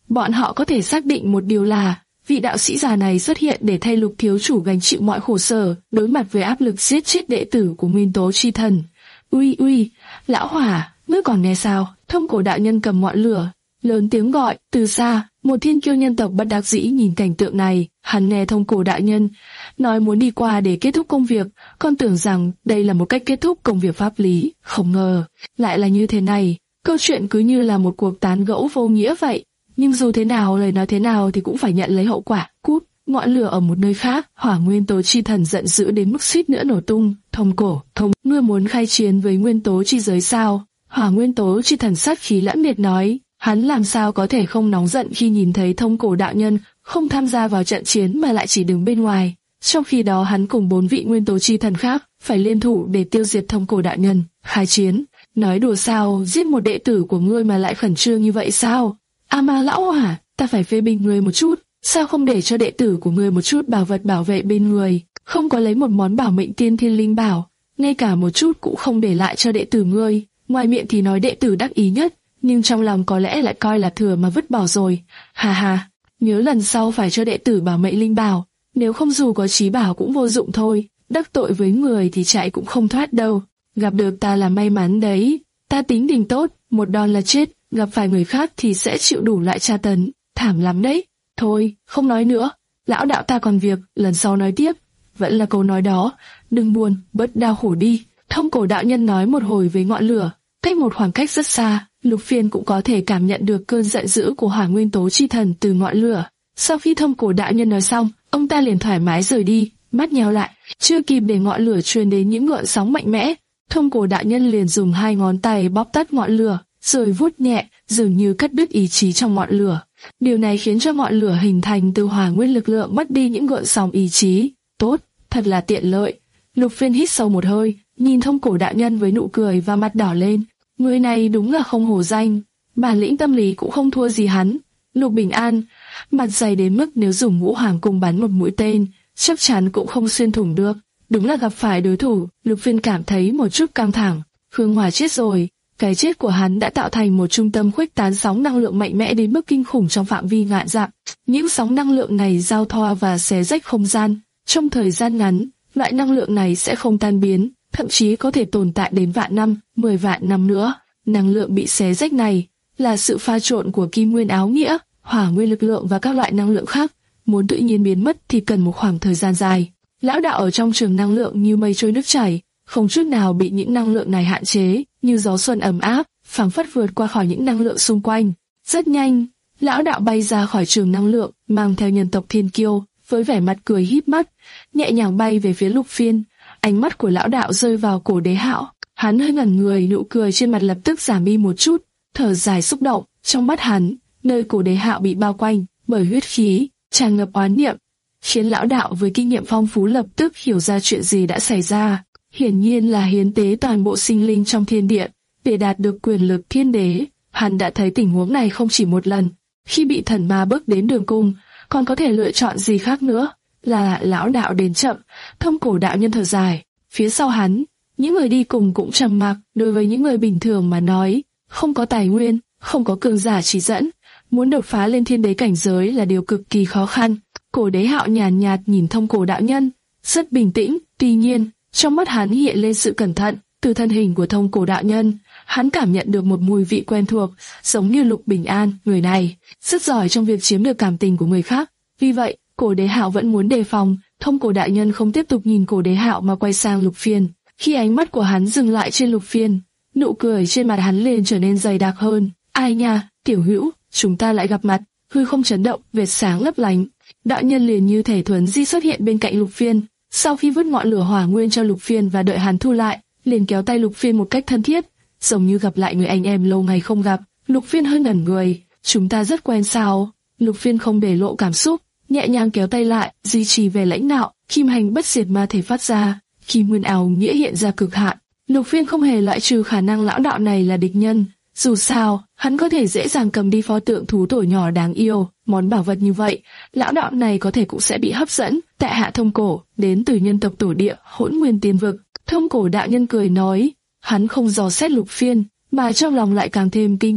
Bọn họ có thể xác định một điều là vị đạo sĩ già này xuất hiện để thay Lục thiếu chủ gánh chịu mọi khổ sở, đối mặt với áp lực giết chết đệ tử của Nguyên Tố Chi Thần. Uy uy, lão Hỏa, ngươi còn nghe sao? Thông Cổ đạo nhân cầm ngọn lửa, lớn tiếng gọi. Từ xa, một thiên kiêu nhân tộc bất đắc dĩ nhìn cảnh tượng này. Hắn nghe Thông Cổ đạo nhân nói muốn đi qua để kết thúc công việc, còn tưởng rằng đây là một cách kết thúc công việc pháp lý, không ngờ lại là như thế này. Câu chuyện cứ như là một cuộc tán gẫu vô nghĩa vậy. Nhưng dù thế nào, lời nói thế nào thì cũng phải nhận lấy hậu quả. Cút. Ngọn lửa ở một nơi khác, Hỏa Nguyên Tố Chi Thần giận dữ đến mức suýt nữa nổ tung. Thông Cổ, thông, ngươi muốn khai chiến với Nguyên Tố Chi giới sao? Hỏa Nguyên Tố Chi Thần sát khí lẫm liệt nói. Hắn làm sao có thể không nóng giận khi nhìn thấy Thông Cổ đạo nhân không tham gia vào trận chiến mà lại chỉ đứng bên ngoài. Trong khi đó hắn cùng bốn vị Nguyên Tố Chi Thần khác phải liên thủ để tiêu diệt Thông Cổ đạo nhân. Khai chiến? Nói đùa sao? Giết một đệ tử của ngươi mà lại khẩn trương như vậy sao? A Ma lão Hỏa, ta phải phê bình ngươi một chút. Sao không để cho đệ tử của ngươi một chút bảo vật bảo vệ bên người? Không có lấy một món bảo mệnh tiên thiên linh bảo, ngay cả một chút cũng không để lại cho đệ tử ngươi. Ngoài miệng thì nói đệ tử đắc ý nhất, nhưng trong lòng có lẽ lại coi là thừa mà vứt bỏ rồi. Hà hà, nhớ lần sau phải cho đệ tử bảo mệnh linh bảo, nếu không dù có trí bảo cũng vô dụng thôi. Đắc tội với người thì chạy cũng không thoát đâu. Gặp được ta là may mắn đấy. Ta tính tình tốt, một đòn là chết. Gặp phải người khác thì sẽ chịu đủ loại tra tấn, thảm lắm đấy. Thôi, không nói nữa, lão đạo ta còn việc, lần sau nói tiếp. Vẫn là câu nói đó, đừng buồn, bớt đau khổ đi. Thông Cổ đạo nhân nói một hồi với ngọn lửa, cách một khoảng cách rất xa, Lục Phiên cũng có thể cảm nhận được cơn giận dữ của Hỏa Nguyên Tố Chi Thần từ ngọn lửa. Sau khi Thông Cổ đạo nhân nói xong, ông ta liền thoải mái rời đi, mắt nheo lại, chưa kịp để ngọn lửa truyền đến những gợn sóng mạnh mẽ, Thông Cổ đạo nhân liền dùng hai ngón tay bóp tắt ngọn lửa, rồi vuốt nhẹ, dường như cắt đứt ý chí trong ngọn lửa. Điều này khiến cho ngọn lửa hình thành từ hỏa nguyên lực lượng mất đi những gợn sóng ý chí. Tốt, thật là tiện lợi. Lục Phiên hít sâu một hơi, nhìn Thông Cổ đạo nhân với nụ cười và mặt đỏ lên. Người này đúng là không hổ danh, bản lĩnh tâm lý cũng không thua gì hắn. Lục Bình An, mặt dày đến mức nếu dùng ngũ hoàng cung bắn một mũi tên, chắc chắn cũng không xuyên thủng được. Đúng là gặp phải đối thủ. Lục Phiên cảm thấy một chút căng thẳng. Khương Hòa chết rồi. Cái chết của hắn đã tạo thành một trung tâm khuếch tán sóng năng lượng mạnh mẽ đến mức kinh khủng trong phạm vi ngàn dặm. Những sóng năng lượng này giao thoa và xé rách không gian. Trong thời gian ngắn, loại năng lượng này sẽ không tan biến, thậm chí có thể tồn tại đến vạn năm, mười vạn năm nữa. Năng lượng bị xé rách này là sự pha trộn của kim nguyên áo nghĩa, hỏa nguyên lực lượng và các loại năng lượng khác. Muốn tự nhiên biến mất thì cần một khoảng thời gian dài. Lão đạo ở trong trường năng lượng như mây trôi nước chảy, không chút nào bị những năng lượng này hạn chế, như gió xuân ấm áp, phảng phất vượt qua khỏi những năng lượng xung quanh. Rất nhanh, lão đạo bay ra khỏi trường năng lượng, mang theo nhân tộc thiên kiêu, với vẻ mặt cười híp mắt, nhẹ nhàng bay về phía Lục Phiên. Ánh mắt của lão đạo rơi vào Cổ Đế Hạo, hắn hơi ngẩn người, nụ cười trên mặt lập tức giảm đi một chút, thở dài xúc động. Trong mắt hắn, nơi Cổ Đế Hạo bị bao quanh bởi huyết khí, tràn ngập oán niệm, khiến lão đạo với kinh nghiệm phong phú lập tức hiểu ra chuyện gì đã xảy ra. Hiển nhiên là hiến tế toàn bộ sinh linh trong thiên địa để đạt được quyền lực thiên đế. Hắn đã thấy tình huống này không chỉ một lần. Khi bị thần ma bước đến đường cung, còn có thể lựa chọn gì khác nữa? Là lão đạo đến chậm. Thông Cổ đạo nhân thở dài. Phía sau hắn, những người đi cùng cũng trầm mặc. Đối với những người bình thường mà nói, không có tài nguyên, không có cường giả chỉ dẫn, muốn đột phá lên thiên đế cảnh giới là điều cực kỳ khó khăn. Cổ Đế Hạo nhàn nhạt nhìn Thông Cổ đạo nhân, rất bình tĩnh. Tuy nhiên, trong mắt hắn hiện lên sự cẩn thận. Từ thân hình của Thông Cổ đạo nhân, hắn cảm nhận được một mùi vị quen thuộc, giống như Lục Bình An. Người này rất giỏi trong việc chiếm được cảm tình của người khác. Vì vậy, Cổ Đế Hạo vẫn muốn đề phòng. Thông Cổ đạo nhân không tiếp tục nhìn Cổ Đế Hạo mà quay sang Lục Phiên. Khi ánh mắt của hắn dừng lại trên Lục Phiên, nụ cười trên mặt hắn liền trở nên dày đặc hơn. Ai nha, tiểu hữu, chúng ta lại gặp mặt. Hư không chấn động, vệt sáng lấp lánh. Đạo nhân liền như thể thuấn di xuất hiện bên cạnh Lục Phiên. Sau khi vứt ngọn lửa hỏa nguyên cho Lục Phiên và đợi hắn thu lại, liền kéo tay Lục Phiên một cách thân thiết, giống như gặp lại người anh em lâu ngày không gặp. Lục Phiên hơi ngẩn người. Chúng ta rất quen sao? Lục Phiên không để lộ cảm xúc, nhẹ nhàng kéo tay lại, duy trì vẻ lãnh đạo. Kim hành bất diệt ma thể phát ra, kim nguyên ảo nghĩa hiện ra cực hạn. Lục Phiên không hề loại trừ khả năng lão đạo này là địch nhân. Dù sao, hắn có thể dễ dàng cầm đi pho tượng thú tổ nhỏ đáng yêu. Món bảo vật như vậy, lão đạo này có thể cũng sẽ bị hấp dẫn. Tại hạ Thông Cổ, đến từ nhân tộc tổ địa, Hỗn Nguyên Tiên Vực. Thông Cổ đạo nhân cười nói, hắn không dò xét Lục Phiên, mà trong lòng lại càng thêm kinh ngạc.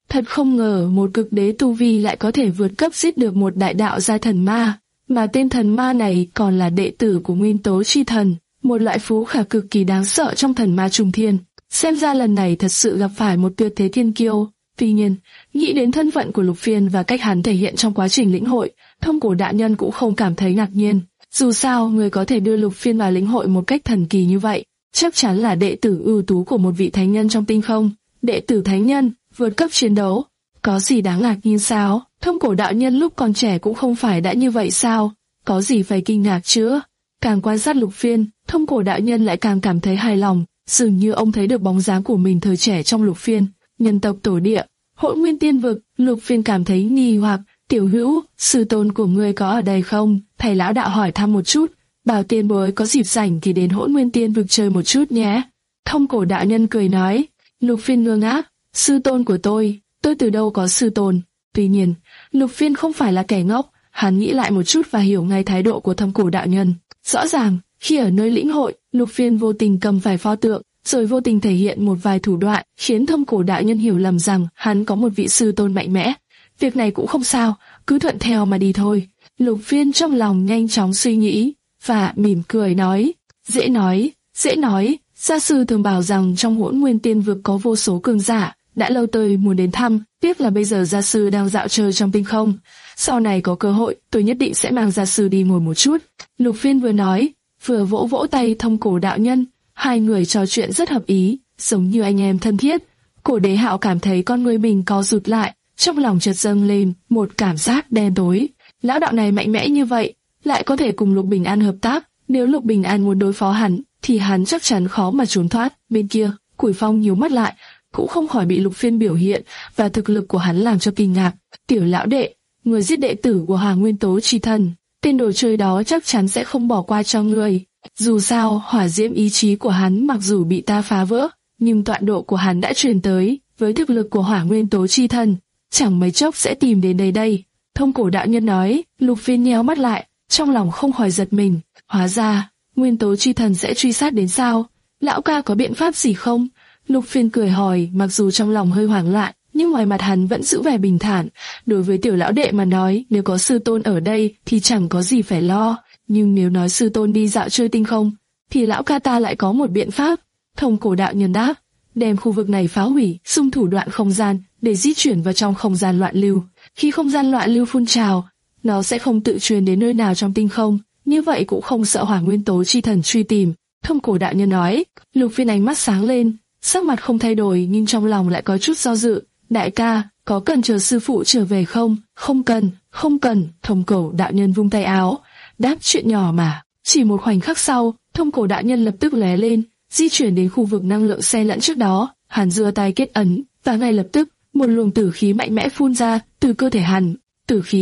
Thật không ngờ một cực đế tu vi lại có thể vượt cấp giết được một đại đạo gia thần ma, mà tên thần ma này còn là đệ tử của Nguyên Tố Chi Thần, một loại phú khả cực kỳ đáng sợ trong thần ma trùng thiên. Xem ra lần này thật sự gặp phải một tuyệt thế thiên kiêu. Tuy nhiên, nghĩ đến thân phận của Lục Phiên và cách hắn thể hiện trong quá trình lĩnh hội, Thông Cổ đạo nhân cũng không cảm thấy ngạc nhiên. Dù sao, người có thể đưa Lục Phiên vào lĩnh hội một cách thần kỳ như vậy, chắc chắn là đệ tử ưu tú của một vị thánh nhân trong tinh không. Đệ tử thánh nhân, vượt cấp chiến đấu, có gì đáng ngạc nhiên sao? Thông Cổ đạo nhân lúc còn trẻ cũng không phải đã như vậy sao? Có gì phải kinh ngạc chứ? Càng quan sát Lục Phiên, Thông Cổ đạo nhân lại càng cảm thấy hài lòng, dường như ông thấy được bóng dáng của mình thời trẻ trong Lục Phiên. Nhân tộc tổ địa, Hỗn Nguyên Tiên Vực. Lục Phiên cảm thấy nghi hoặc. Tiểu hữu, sư tôn của ngươi có ở đây không? Thầy lão đạo hỏi thăm một chút, bảo tiền bối có dịp rảnh thì đến Hỗn Nguyên Tiên Vực chơi một chút nhé. Thông Cổ đạo nhân cười nói. Lục Phiên ngơ ngác. Sư tôn của tôi, tôi từ đâu có sư tôn? Tuy nhiên, Lục Phiên không phải là kẻ ngốc, hắn nghĩ lại một chút và hiểu ngay thái độ của Thông Cổ đạo nhân. Rõ ràng, khi ở nơi lĩnh hội, Lục Phiên vô tình cầm vài pho tượng, rồi vô tình thể hiện một vài thủ đoạn, khiến Thông Cổ đạo nhân hiểu lầm rằng hắn có một vị sư tôn mạnh mẽ. Việc này cũng không sao, cứ thuận theo mà đi thôi. Lục Phiên trong lòng nhanh chóng suy nghĩ, và mỉm cười nói, dễ nói, dễ nói, gia sư thường bảo rằng trong Hỗn Nguyên Tiên Vực có vô số cường giả, đã lâu tôi muốn đến thăm, tiếc là bây giờ gia sư đang dạo chơi trong tinh không. Sau này có cơ hội, tôi nhất định sẽ mang gia sư đi ngồi một chút. Lục Phiên vừa nói, vừa vỗ vỗ tay Thông Cổ đạo nhân, hai người trò chuyện rất hợp ý, giống như anh em thân thiết. Cổ Đế Hạo cảm thấy con người mình co rụt lại, trong lòng chợt dâng lên một cảm giác đen tối. Lão đạo này mạnh mẽ như vậy, lại có thể cùng Lục Bình An hợp tác. Nếu Lục Bình An muốn đối phó hắn, thì hắn chắc chắn khó mà trốn thoát. Bên kia, Củi Phong nhíu mắt lại, cũng không khỏi bị Lục Phiên biểu hiện và thực lực của hắn làm cho kinh ngạc. Tiểu lão đệ, người giết đệ tử của Hà Nguyên Tố Chi Thần, tên đồ chơi đó chắc chắn sẽ không bỏ qua cho ngươi. Dù sao, hỏa diễm ý chí của hắn mặc dù bị ta phá vỡ, nhưng tọa độ của hắn đã truyền tới, với thực lực của Hỏa Nguyên Tố Chi Thần, chẳng mấy chốc sẽ tìm đến đây đây. Thông Cổ đạo nhân nói. Lục Phiên nheo mắt lại, trong lòng không khỏi giật mình. Hóa ra, Nguyên Tố Chi Thần sẽ truy sát đến sao? Lão ca có biện pháp gì không? Lục Phiên cười hỏi, mặc dù trong lòng hơi hoảng loạn, nhưng ngoài mặt hắn vẫn giữ vẻ bình thản. Đối với tiểu lão đệ mà nói, nếu có sư tôn ở đây thì chẳng có gì phải lo. Nhưng nếu nói sư tôn đi dạo chơi tinh không, thì lão ca ta lại có một biện pháp. Thông Cổ đạo nhân đáp, đem khu vực này phá hủy, xung thủ đoạn không gian để di chuyển vào trong không gian loạn lưu. Khi không gian loạn lưu phun trào, nó sẽ không tự truyền đến nơi nào trong tinh không, như vậy cũng không sợ Hỏa Nguyên Tố Chi Thần truy tìm. Thông Cổ đạo nhân nói. Lục Phiên ánh mắt sáng lên, sắc mặt không thay đổi nhưng trong lòng lại có chút do dự. Đại ca, có cần chờ sư phụ trở về không? Không cần, không cần. Thông Cổ đạo nhân vung tay áo, đáp chuyện nhỏ mà. Chỉ một khoảnh khắc sau, Thông Cổ đạo nhân lập tức lóe lên, di chuyển đến khu vực năng lượng xen lẫn trước đó. Hắn giơ tay kết ấn, và ngay lập tức, một luồng tử khí mạnh mẽ phun ra từ cơ thể hắn. Tử khí.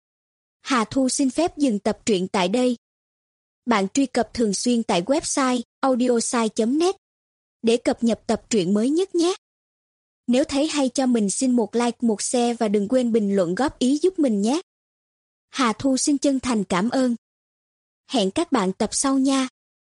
Hà Thu xin phép dừng tập truyện tại đây. Bạn truy cập thường xuyên tại website audiosai chấm net để cập nhật tập truyện mới nhất nhé. Nếu thấy hay cho mình xin một like, một share và đừng quên bình luận góp ý giúp mình nhé. Hà Thu xin chân thành cảm ơn. Hẹn các bạn tập sau nha.